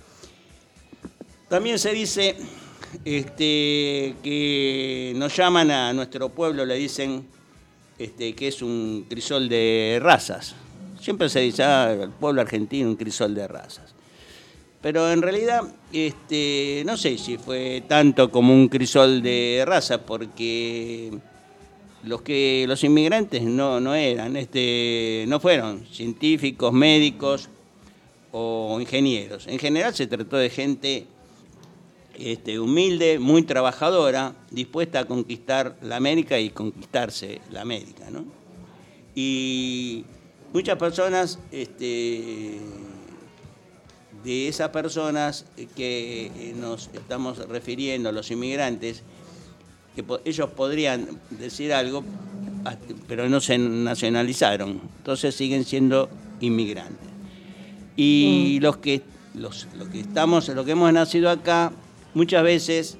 También se dice este, que nos llaman a nuestro pueblo, le dicen este, que es un crisol de razas. Siempre se dice, ah, el pueblo argentino, un crisol de razas. Pero en realidad, este, no sé si fue tanto como un crisol de razas, porque los que los inmigrantes no, no eran, este, no fueron científicos, médicos o ingenieros. En general se trató de gente este, humilde, muy trabajadora, dispuesta a conquistar la América y conquistarse la América, ¿no? Y muchas personas, este, de esas personas que nos estamos refiriendo, los inmigrantes, que po- ellos podrían decir algo, pero no se nacionalizaron, entonces siguen siendo inmigrantes. Y mm. los que los, los que estamos, los que hemos nacido acá, muchas veces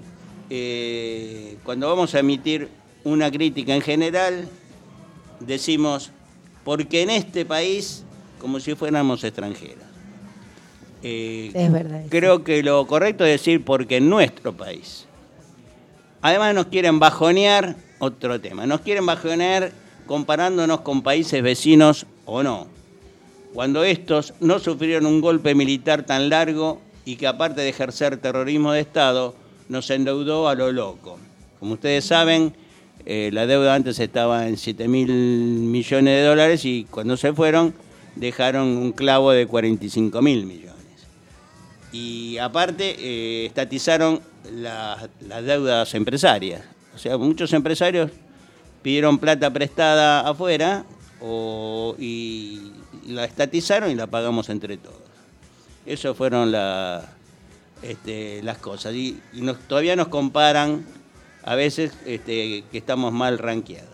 eh, cuando vamos a emitir una crítica en general, decimos, porque en este país, como si fuéramos extranjeros. Eh, es verdad. Creo sí. que lo correcto es decir, porque en nuestro país. Además nos quieren bajonear, otro tema, nos quieren bajonear comparándonos con países vecinos o no, cuando estos no sufrieron un golpe militar tan largo y que aparte de ejercer terrorismo de Estado, nos endeudó a lo loco. Como ustedes saben, eh, la deuda antes estaba en siete mil millones de dólares y cuando se fueron dejaron un clavo de cuarenta y cinco mil millones. Y aparte eh, estatizaron las, las deudas empresarias. O sea, muchos empresarios pidieron plata prestada afuera o, y, y la estatizaron y la pagamos entre todos. Esas fueron la, este, las cosas. Y, y nos, todavía nos comparan a veces este, que estamos mal rankeados.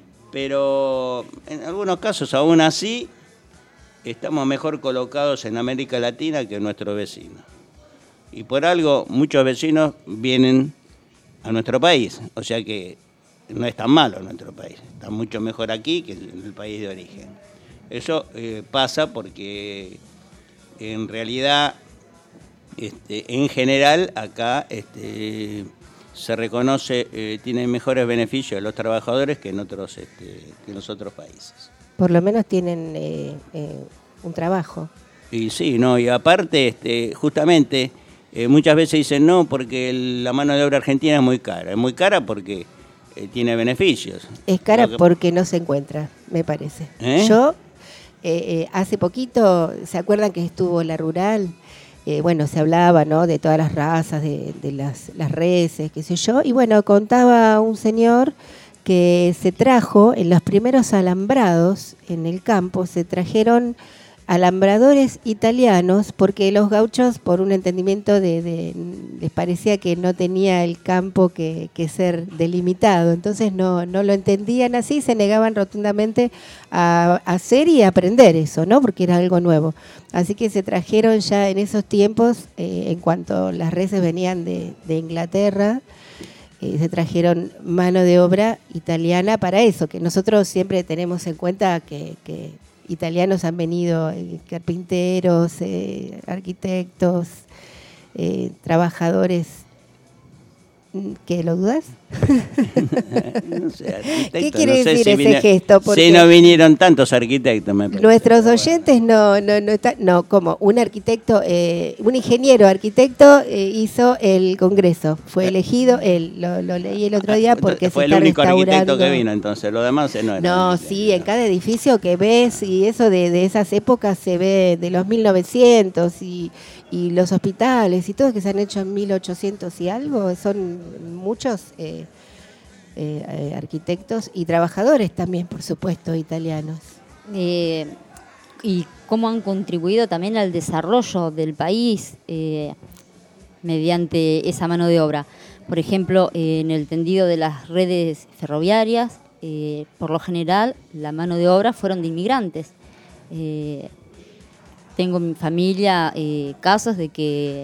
Pero en algunos casos, aún así, estamos mejor colocados en América Latina que nuestros vecinos. Y por algo, muchos vecinos vienen a nuestro país. O sea que no es tan malo nuestro país. Está mucho mejor aquí que en el país de origen. Eso eh, pasa porque en realidad, este, en general, acá este, se reconoce, eh, tienen mejores beneficios los trabajadores que en otros, este, que en los otros países. Por lo menos tienen eh, eh, un trabajo. Y sí, no, y aparte, este, justamente, eh, muchas veces dicen no, porque el, la mano de obra argentina es muy cara. Es muy cara porque eh, tiene beneficios. Es cara que... porque no se encuentra, me parece. ¿Eh? Yo, eh, eh, hace poquito, ¿se acuerdan que estuvo la rural? Eh, bueno, se hablaba, ¿no?, de todas las razas, de, de las, las reses, qué sé yo. Y bueno, contaba un señor que se trajo en los primeros alambrados en el campo, se trajeron alambradores italianos porque los gauchos, por un entendimiento de, de les parecía que no tenía el campo que, que ser delimitado, entonces no, no lo entendían así, se negaban rotundamente a, a hacer y a aprender eso, ¿no?, porque era algo nuevo. Así que se trajeron ya en esos tiempos, eh, en cuanto las reses venían de, de Inglaterra, Eh, se trajeron mano de obra italiana para eso, que nosotros siempre tenemos en cuenta que, que italianos han venido, eh, carpinteros, eh, arquitectos, eh, trabajadores. ¿Qué, lo dudas? No sé, ¿Qué quiere no sé decir si ese vine, gesto? Porque si no vinieron tantos arquitectos, me parece. Nuestros oyentes no, no, no están, no, como un arquitecto, eh, un ingeniero arquitecto eh, hizo el congreso, fue elegido, él, lo, lo leí el otro día porque fue se el está único restaurando. arquitecto que vino, entonces, lo demás no era. No, sí, en cada edificio que ves, y eso de, de esas épocas se ve de los mil novecientos y, y los hospitales y todo que se han hecho en mil ochocientos y algo, son muchos eh, eh, eh, arquitectos y trabajadores también, por supuesto, italianos. Eh, y cómo han contribuido también al desarrollo del país eh, mediante esa mano de obra. Por ejemplo, eh, en el tendido de las redes ferroviarias, eh, por lo general, la mano de obra fueron de inmigrantes. Eh, tengo en mi familia eh, casos de que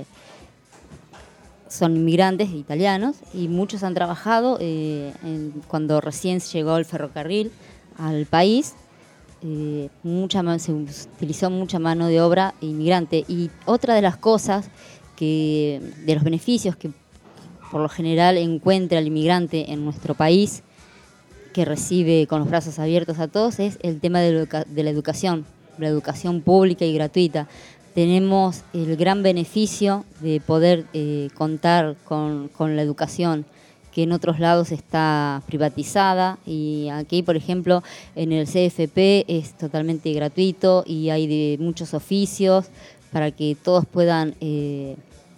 son inmigrantes italianos y muchos han trabajado eh, en, cuando recién llegó el ferrocarril al país. Eh, mucha, se utilizó mucha mano de obra inmigrante. Y otra de las cosas, que de los beneficios que por lo general encuentra el inmigrante en nuestro país, que recibe con los brazos abiertos a todos, es el tema de, lo, de la educación, la educación pública y gratuita. Tenemos el gran beneficio de poder eh, contar con, con la educación, que en otros lados está privatizada, y aquí, por ejemplo, en el C F P es totalmente gratuito y hay de muchos oficios para que todos puedan eh,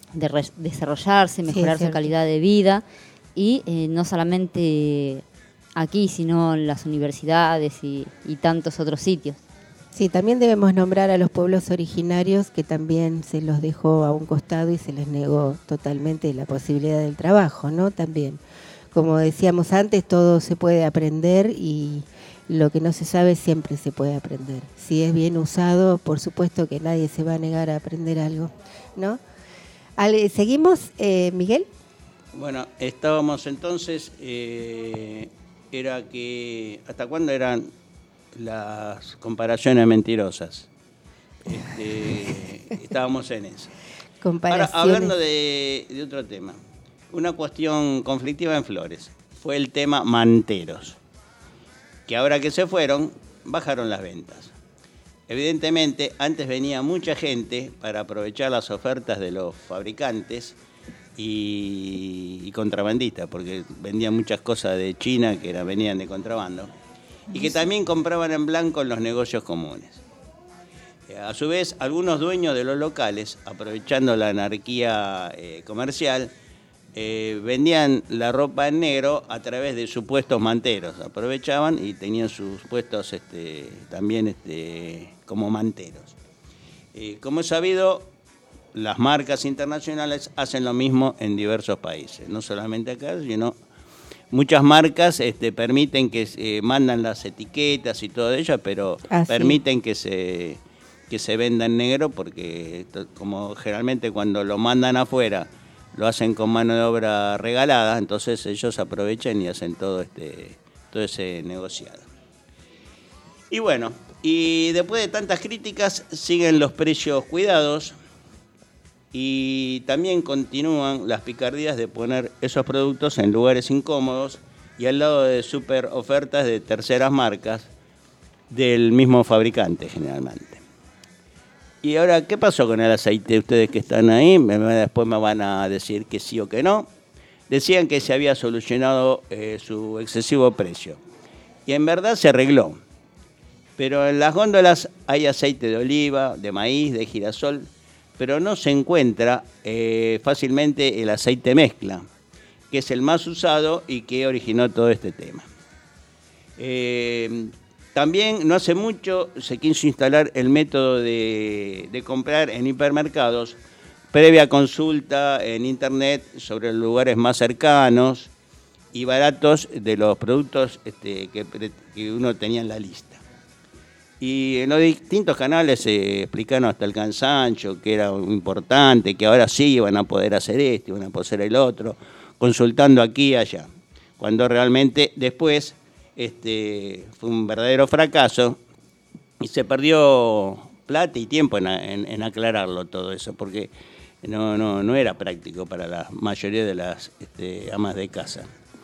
de re- desarrollarse, mejorar es su cierto. calidad de vida y eh, no solamente aquí, sino en las universidades y, y tantos otros sitios. Sí, también debemos nombrar a los pueblos originarios que también se los dejó a un costado y se les negó totalmente la posibilidad del trabajo, ¿no? También, como decíamos antes, todo se puede aprender y lo que no se sabe siempre se puede aprender. Si es bien usado, por supuesto que nadie se va a negar a aprender algo, ¿no? Ale- ¿Seguimos, eh, Miguel? Bueno, estábamos entonces, eh, era que, ¿hasta cuándo eran las comparaciones mentirosas? Este, estábamos en eso. Ahora, Comparaciones. hablando de, de otro tema, una cuestión conflictiva en Flores, fue el tema manteros, que ahora que se fueron, bajaron las ventas. Evidentemente, antes venía mucha gente para aprovechar las ofertas de los fabricantes y, y contrabandistas, porque vendían muchas cosas de China que era, venían de contrabando, y que también compraban en blanco en los negocios comunes. A su vez, algunos dueños de los locales, aprovechando la anarquía eh, comercial, eh, vendían la ropa en negro a través de supuestos manteros. Aprovechaban y tenían sus puestos este, también este, como manteros. Eh, como es sabido, las marcas internacionales hacen lo mismo en diversos países, no solamente acá, sino muchas marcas este, permiten que se mandan las etiquetas y todo ello, pero Ah, sí. permiten que se que se venda en negro porque esto, como generalmente cuando lo mandan afuera lo hacen con mano de obra regalada, entonces ellos aprovechan y hacen todo este todo ese negociado. Y bueno, y después de tantas críticas siguen los precios cuidados y también continúan las picardías de poner esos productos en lugares incómodos y al lado de super ofertas de terceras marcas del mismo fabricante generalmente. Y ahora, ¿qué pasó con el aceite? Ustedes que están ahí, me- me- después me van a decir que sí o que no. Decían que se había solucionado eh, su excesivo precio. Y en verdad se arregló. Pero en las góndolas hay aceite de oliva, de maíz, de girasol, pero no se encuentra eh, fácilmente el aceite mezcla, que es el más usado y que originó todo este tema. Eh, También no hace mucho se quiso instalar el método de, de comprar en hipermercados previa consulta en internet sobre los lugares más cercanos y baratos de los productos este, que, que uno tenía en la lista. Y en los distintos canales se explicaron hasta el cansancio que era importante, que ahora sí iban a poder hacer esto, iban a poder hacer el otro, consultando aquí y allá. Cuando realmente después este, fue un verdadero fracaso y se perdió plata y tiempo en, en, en aclararlo todo eso, porque no, no, no era práctico para la mayoría de las este, amas de casa.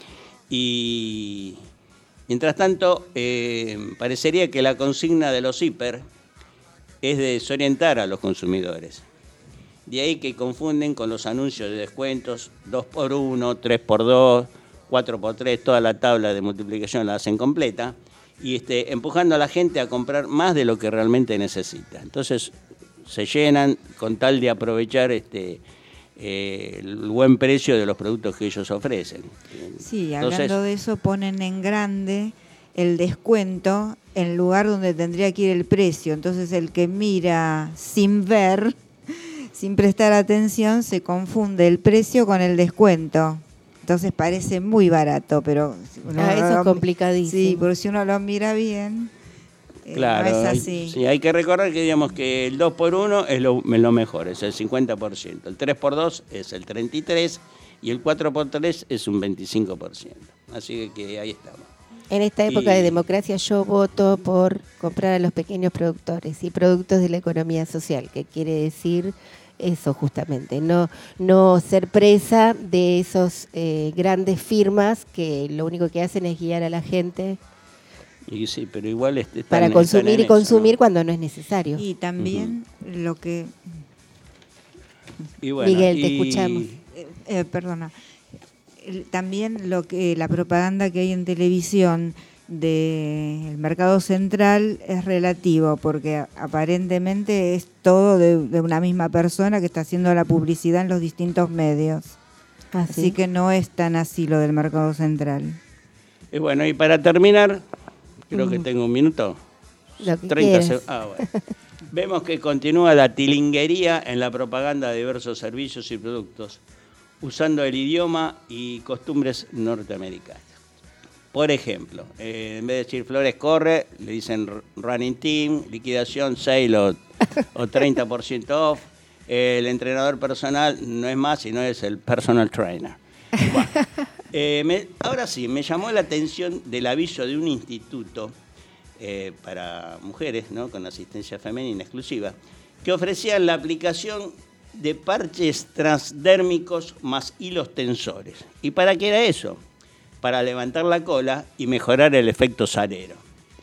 Y mientras tanto, eh, parecería que la consigna de los hiper es desorientar a los consumidores. De ahí que confunden con los anuncios de descuentos, dos por uno, tres por dos, cuatro por tres, toda la tabla de multiplicación la hacen completa, y este, empujando a la gente a comprar más de lo que realmente necesita. Entonces se llenan con tal de aprovechar este, eh, el buen precio de los productos que ellos ofrecen. Sí, Entonces, hablando de eso, ponen en grande el descuento en lugar donde tendría que ir el precio. Entonces el que mira sin ver, sin prestar atención, se confunde el precio con el descuento. Entonces parece muy barato, pero... si uno Ah, eso lo- es complicadísimo. Sí, pero si uno lo mira bien, eh, claro, no es hay- así. sí, hay que recordar que digamos que el dos por uno es lo, lo mejor, es el cincuenta por ciento, el tres por dos es el treinta y tres por ciento y el cuatro por tres es un veinticinco por ciento. Así que, que ahí estamos. En esta época Y- de democracia yo voto por comprar a los pequeños productores y productos de la economía social, que quiere decir eso justamente, no, no ser presa de esos eh, grandes firmas que lo único que hacen es guiar a la gente Y sí, pero igual este, están- para están consumir en y eso, consumir ¿no? cuando no es necesario. Y también lo que... Y bueno, Miguel, te y- escuchamos. Eh, eh, perdona. El- También lo que la propaganda que hay en televisión del mercado central es relativo, porque aparentemente es todo de, de una misma persona que está haciendo la publicidad en los distintos medios. Ah, Así ¿sí? que no es tan así lo del mercado central. Y bueno, y para terminar, creo que Mm. tengo un minuto. Lo que treinta quieras. segundos. Ah, bueno. Vemos que continúa la tilinguería en la propaganda de diversos servicios y productos, usando el idioma y costumbres norteamericanas. Por ejemplo, eh, en vez de decir Flores corre, le dicen running team, liquidación sale o, o treinta por ciento off. El entrenador personal no es más, sino es el personal trainer. Bueno, eh, me- ahora sí, me llamó la atención del aviso de un instituto eh, para mujeres, ¿no?, con asistencia femenina exclusiva, que ofrecían la aplicación de parches transdérmicos más hilos tensores. ¿Y para qué era eso? Para levantar la cola y mejorar el efecto salero.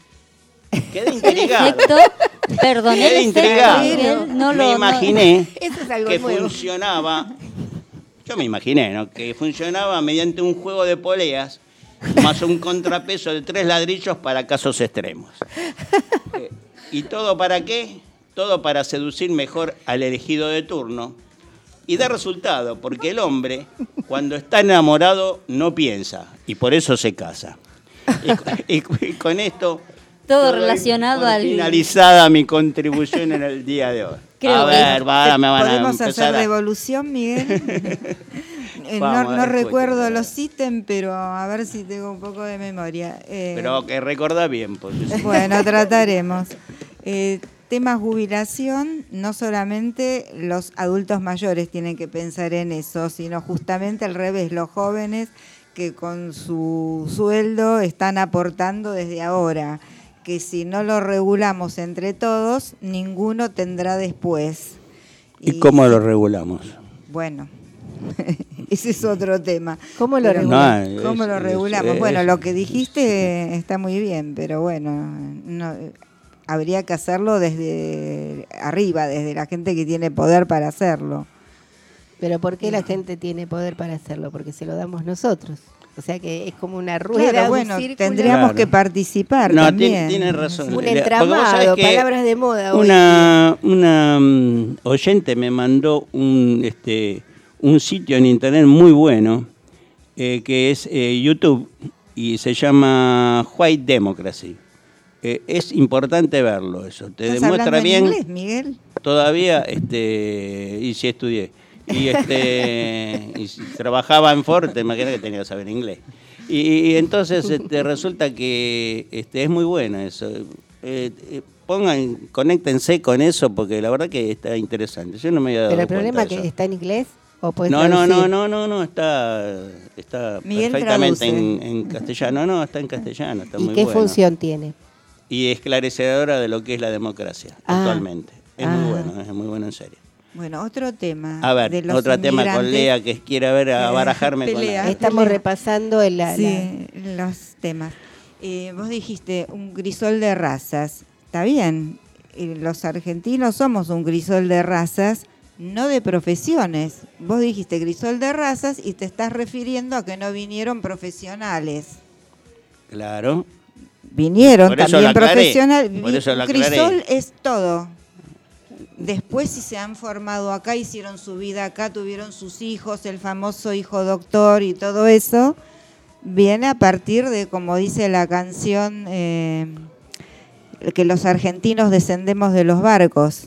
Quedé intrigado. efecto? Perdón, Quedé el efecto, intrigado. Miguel, no me lo- no- imaginé Eso es algo que nuevo. funcionaba, yo me imaginé, ¿no?, que funcionaba mediante un juego de poleas más un contrapeso de tres ladrillos para casos extremos. Eh, ¿Y todo para qué? Todo para seducir mejor al elegido de turno y da resultado, porque el hombre, cuando está enamorado, no piensa y por eso se casa. Y, y- y con esto Todo doy relacionado por al... finalizada mi contribución en el día de hoy. Creo a que- ver, va, me van a ¿Podemos empezar hacer a... devolución, Miguel? Eh, Vamos, no a no ver, recuerdo los ítems, pero a ver si tengo un poco de memoria. Eh, Pero que recordá bien, porque si- Bueno, trataremos. Eh, tema jubilación, no solamente los adultos mayores tienen que pensar en eso, sino justamente al revés, los jóvenes que con su sueldo están aportando desde ahora, que si no lo regulamos entre todos, ninguno tendrá después. ¿Y cómo lo regulamos? Bueno, ese es otro tema. ¿Cómo lo Pero, regulamos? No, es- ¿Cómo lo es- regulamos? es- Bueno, lo que dijiste está muy bien, pero bueno, no, habría que hacerlo desde arriba, desde la gente que tiene poder para hacerlo. Pero ¿por qué la gente tiene poder para hacerlo? Porque se lo damos nosotros. O sea que es como una rueda, Claro, un bueno, círculo. tendríamos Claro. que participar No, también. ti- tienes razón. Un Porque vos entramado, sabés que palabras de moda hoy. Una, una mm, oyente me mandó un, este, un sitio en internet muy bueno, eh, que es eh, YouTube, y se llama White Democracy. Eh, es importante verlo eso. Te ¿Estás demuestra hablando bien. en inglés, Miguel? Todavía, este, y sí estudié. Y este y si trabajaba en Ford, te imaginas que tenía que saber inglés. Y, y entonces este, resulta que este, es muy bueno eso. Eh, eh, pongan, conéctense con eso porque la verdad que está interesante. Yo no me había dado Pero el cuenta problema de es que eso. está en inglés o puedes No, no, no, traducir? no, no, no, está, está Miguel perfectamente traduce. en, en castellano. No, está en castellano, está ¿Y muy qué bueno. función tiene? Y esclarecedora de lo que es la democracia Ah. actualmente. Es Ah. muy bueno, es muy bueno en serio. Bueno, otro tema. A ver, de los otro tema con inmigrantes. Lea que quiera ver a Eh, barajarme con pelea. la... Estamos repasando el, la, Sí, los temas. Eh, vos dijiste un grisol de razas. Está bien, eh, los argentinos somos un grisol de razas, no de profesiones. Vos dijiste grisol de razas y te estás refiriendo a que no vinieron profesionales. Claro. Vinieron Por eso también lo aclaré, profesionales. por eso lo Un aclaré. grisol es todo. Después, si se han formado acá, hicieron su vida acá, tuvieron sus hijos, el famoso hijo doctor y todo eso, viene a partir de, como dice la canción, eh, que los argentinos descendemos de los barcos.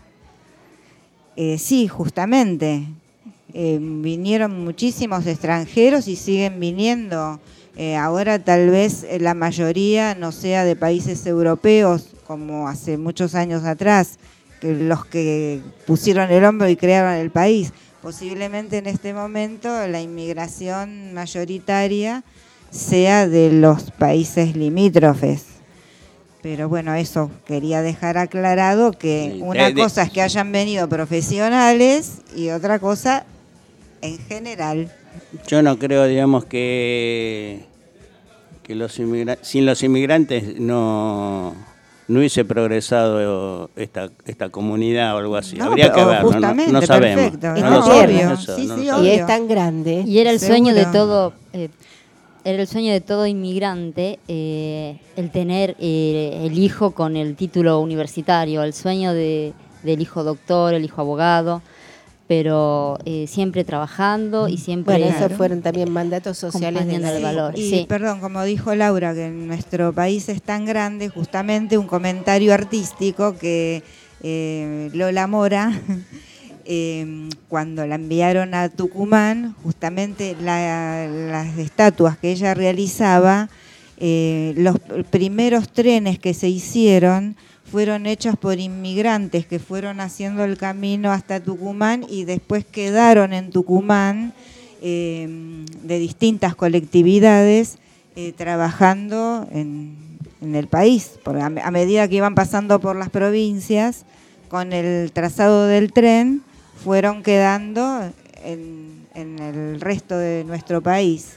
Eh, sí, justamente. Eh, vinieron muchísimos extranjeros y siguen viniendo. Eh, ahora tal vez eh, la mayoría no sea de países europeos, como hace muchos años atrás, que los que pusieron el hombro y crearon el país. Posiblemente en este momento la inmigración mayoritaria sea de los países limítrofes. Pero bueno, eso quería dejar aclarado, que Sí, una de- de- cosa es que hayan venido profesionales y otra cosa en general. Yo no creo, digamos, que, que los inmigra- sin los inmigrantes no, no hubiese progresado esta, esta comunidad o algo así. No, Habría que pero verlo, no, justamente, no sabemos. perfecto, No no, lo sabemos, obvio. eso, Sí, no sí, lo obvio. Y sabemos. es tan grande. Y era el sueño de Seguro. todo, eh, era el sueño de todo inmigrante eh, el tener eh, el hijo con el título universitario, el sueño de, del hijo doctor, el hijo abogado, pero eh, siempre trabajando y siempre... Bueno, esos fueron también mandatos sociales del el valor. Y Sí. perdón, como dijo Laura, que en nuestro país es tan grande, justamente un comentario artístico que eh, Lola Mora, eh, cuando la enviaron a Tucumán, justamente la- las estatuas que ella realizaba, eh, los primeros trenes que se hicieron fueron hechos por inmigrantes que fueron haciendo el camino hasta Tucumán y después quedaron en Tucumán eh, de distintas colectividades eh, trabajando en, en el país. Porque a, a medida que iban pasando por las provincias, con el trazado del tren, fueron quedando en, en el resto de nuestro país.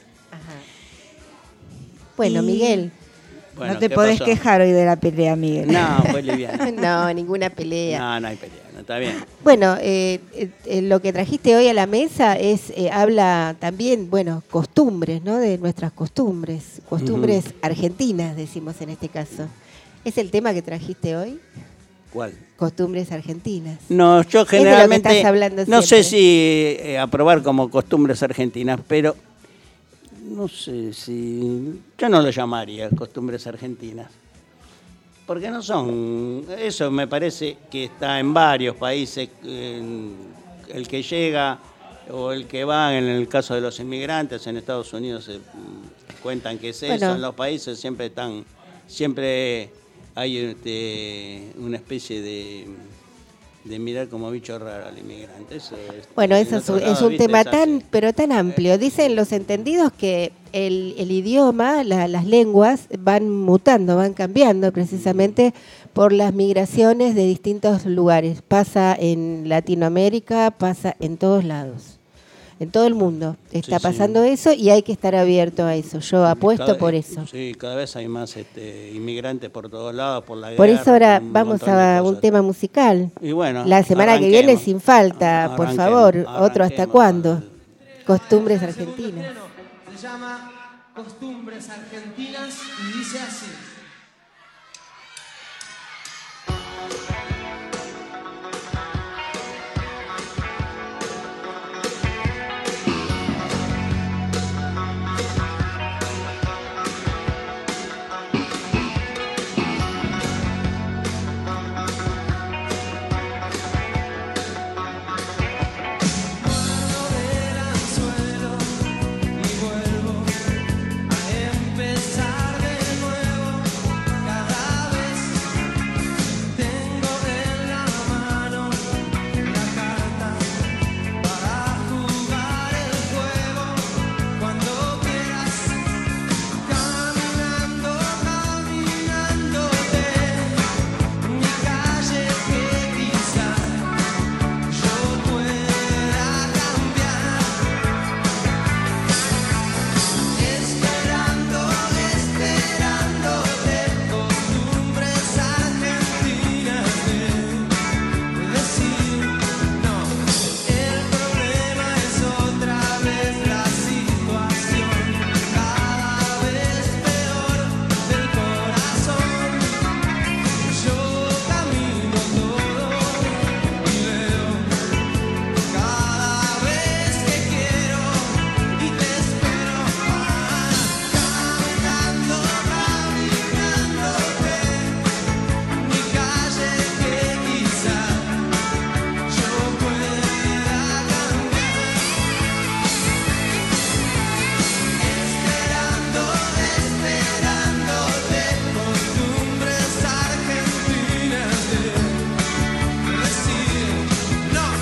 Bueno, Y- Miguel. Bueno, no te ¿qué podés pasó? quejar hoy de la pelea, Miguel. No, fue liviana. No, ninguna pelea. No, no hay pelea, no está bien. Bueno, eh, eh, eh, lo que trajiste hoy a la mesa es eh, habla también, bueno, costumbres, ¿no? De nuestras costumbres, costumbres Ujú. argentinas, decimos en este caso. ¿Es el tema que trajiste hoy? ¿Cuál? Costumbres argentinas. No, yo Es de lo que generalmente estás hablando no sé siempre. si eh, aprobar como costumbres argentinas, pero no sé si yo no lo llamaría costumbres argentinas, porque no son. Eso me parece que está en varios países. En el que llega o el que va, en el caso de los inmigrantes en Estados Unidos se mm, cuentan que es eso. Bueno. En los países siempre están, siempre hay este, una especie de de mirar como bicho raro al inmigrante. Eso es- Bueno, en eso es otro un, es lado, un ¿viste? tema Es así. tan, pero tan amplio. Dicen los entendidos que el, el idioma, la- las lenguas van mutando, van cambiando precisamente por las migraciones de distintos lugares. Pasa en Latinoamérica, pasa en todos lados. En todo el mundo está Sí, sí. pasando eso y hay que estar abierto a eso. Yo apuesto Cada- por eso. Sí, cada vez hay más este, inmigrantes por todos lados, por la Por guerra, eso ahora por un vamos montón de a cosas. un tema musical. Y bueno, La semana que viene arranquemos. sin falta, por Arranquemos, favor. Otro hasta arranquemos. cuándo. Costumbres argentinas. Se llama Costumbres Argentinas y dice así. Y vuelvo a empezar de nuevo. Cada vez tengo en la mano la carta para jugar el juego. Cuando quieras, caminando, caminándote, mi calle que quizá yo pueda cambiar. Esperando, esperándote, costumbres argentinas de decir no. El problema es otra vez la situación, cada vez peor del corazón. Yo camino todo y leo cada vez que quiero y te espero. Caminando, caminándote, mi calle que quizá yo pueda cambiar. Esperando, esperándote, costumbres argentinas de decir no.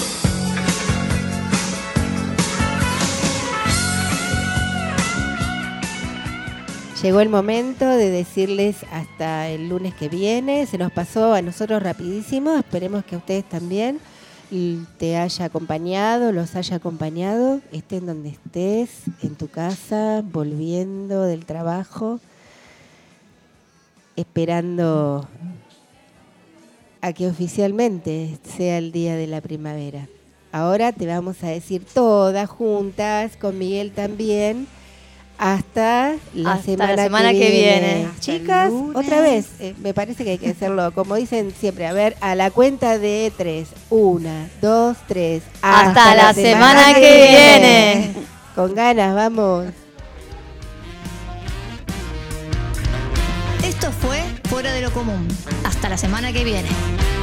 Llegó el momento de decirles hasta el lunes que viene. Se nos pasó a nosotros rapidísimo. Esperemos que a ustedes también y te haya acompañado, los haya acompañado. Estén donde estés, en tu casa, volviendo del trabajo, esperando a que oficialmente sea el día de la primavera. Ahora te vamos a decir todas juntas, con Miguel también, Hasta la Hasta semana, la semana que, que viene. viene. Chicas, otra vez, eh, me parece que hay que hacerlo, como dicen siempre, a ver, a la cuenta de tres. Una, dos, tres. Hasta, Hasta la, la semana, semana que, que viene. viene. Con ganas, vamos. Esto fue Fuera de lo Común. Hasta la semana que viene.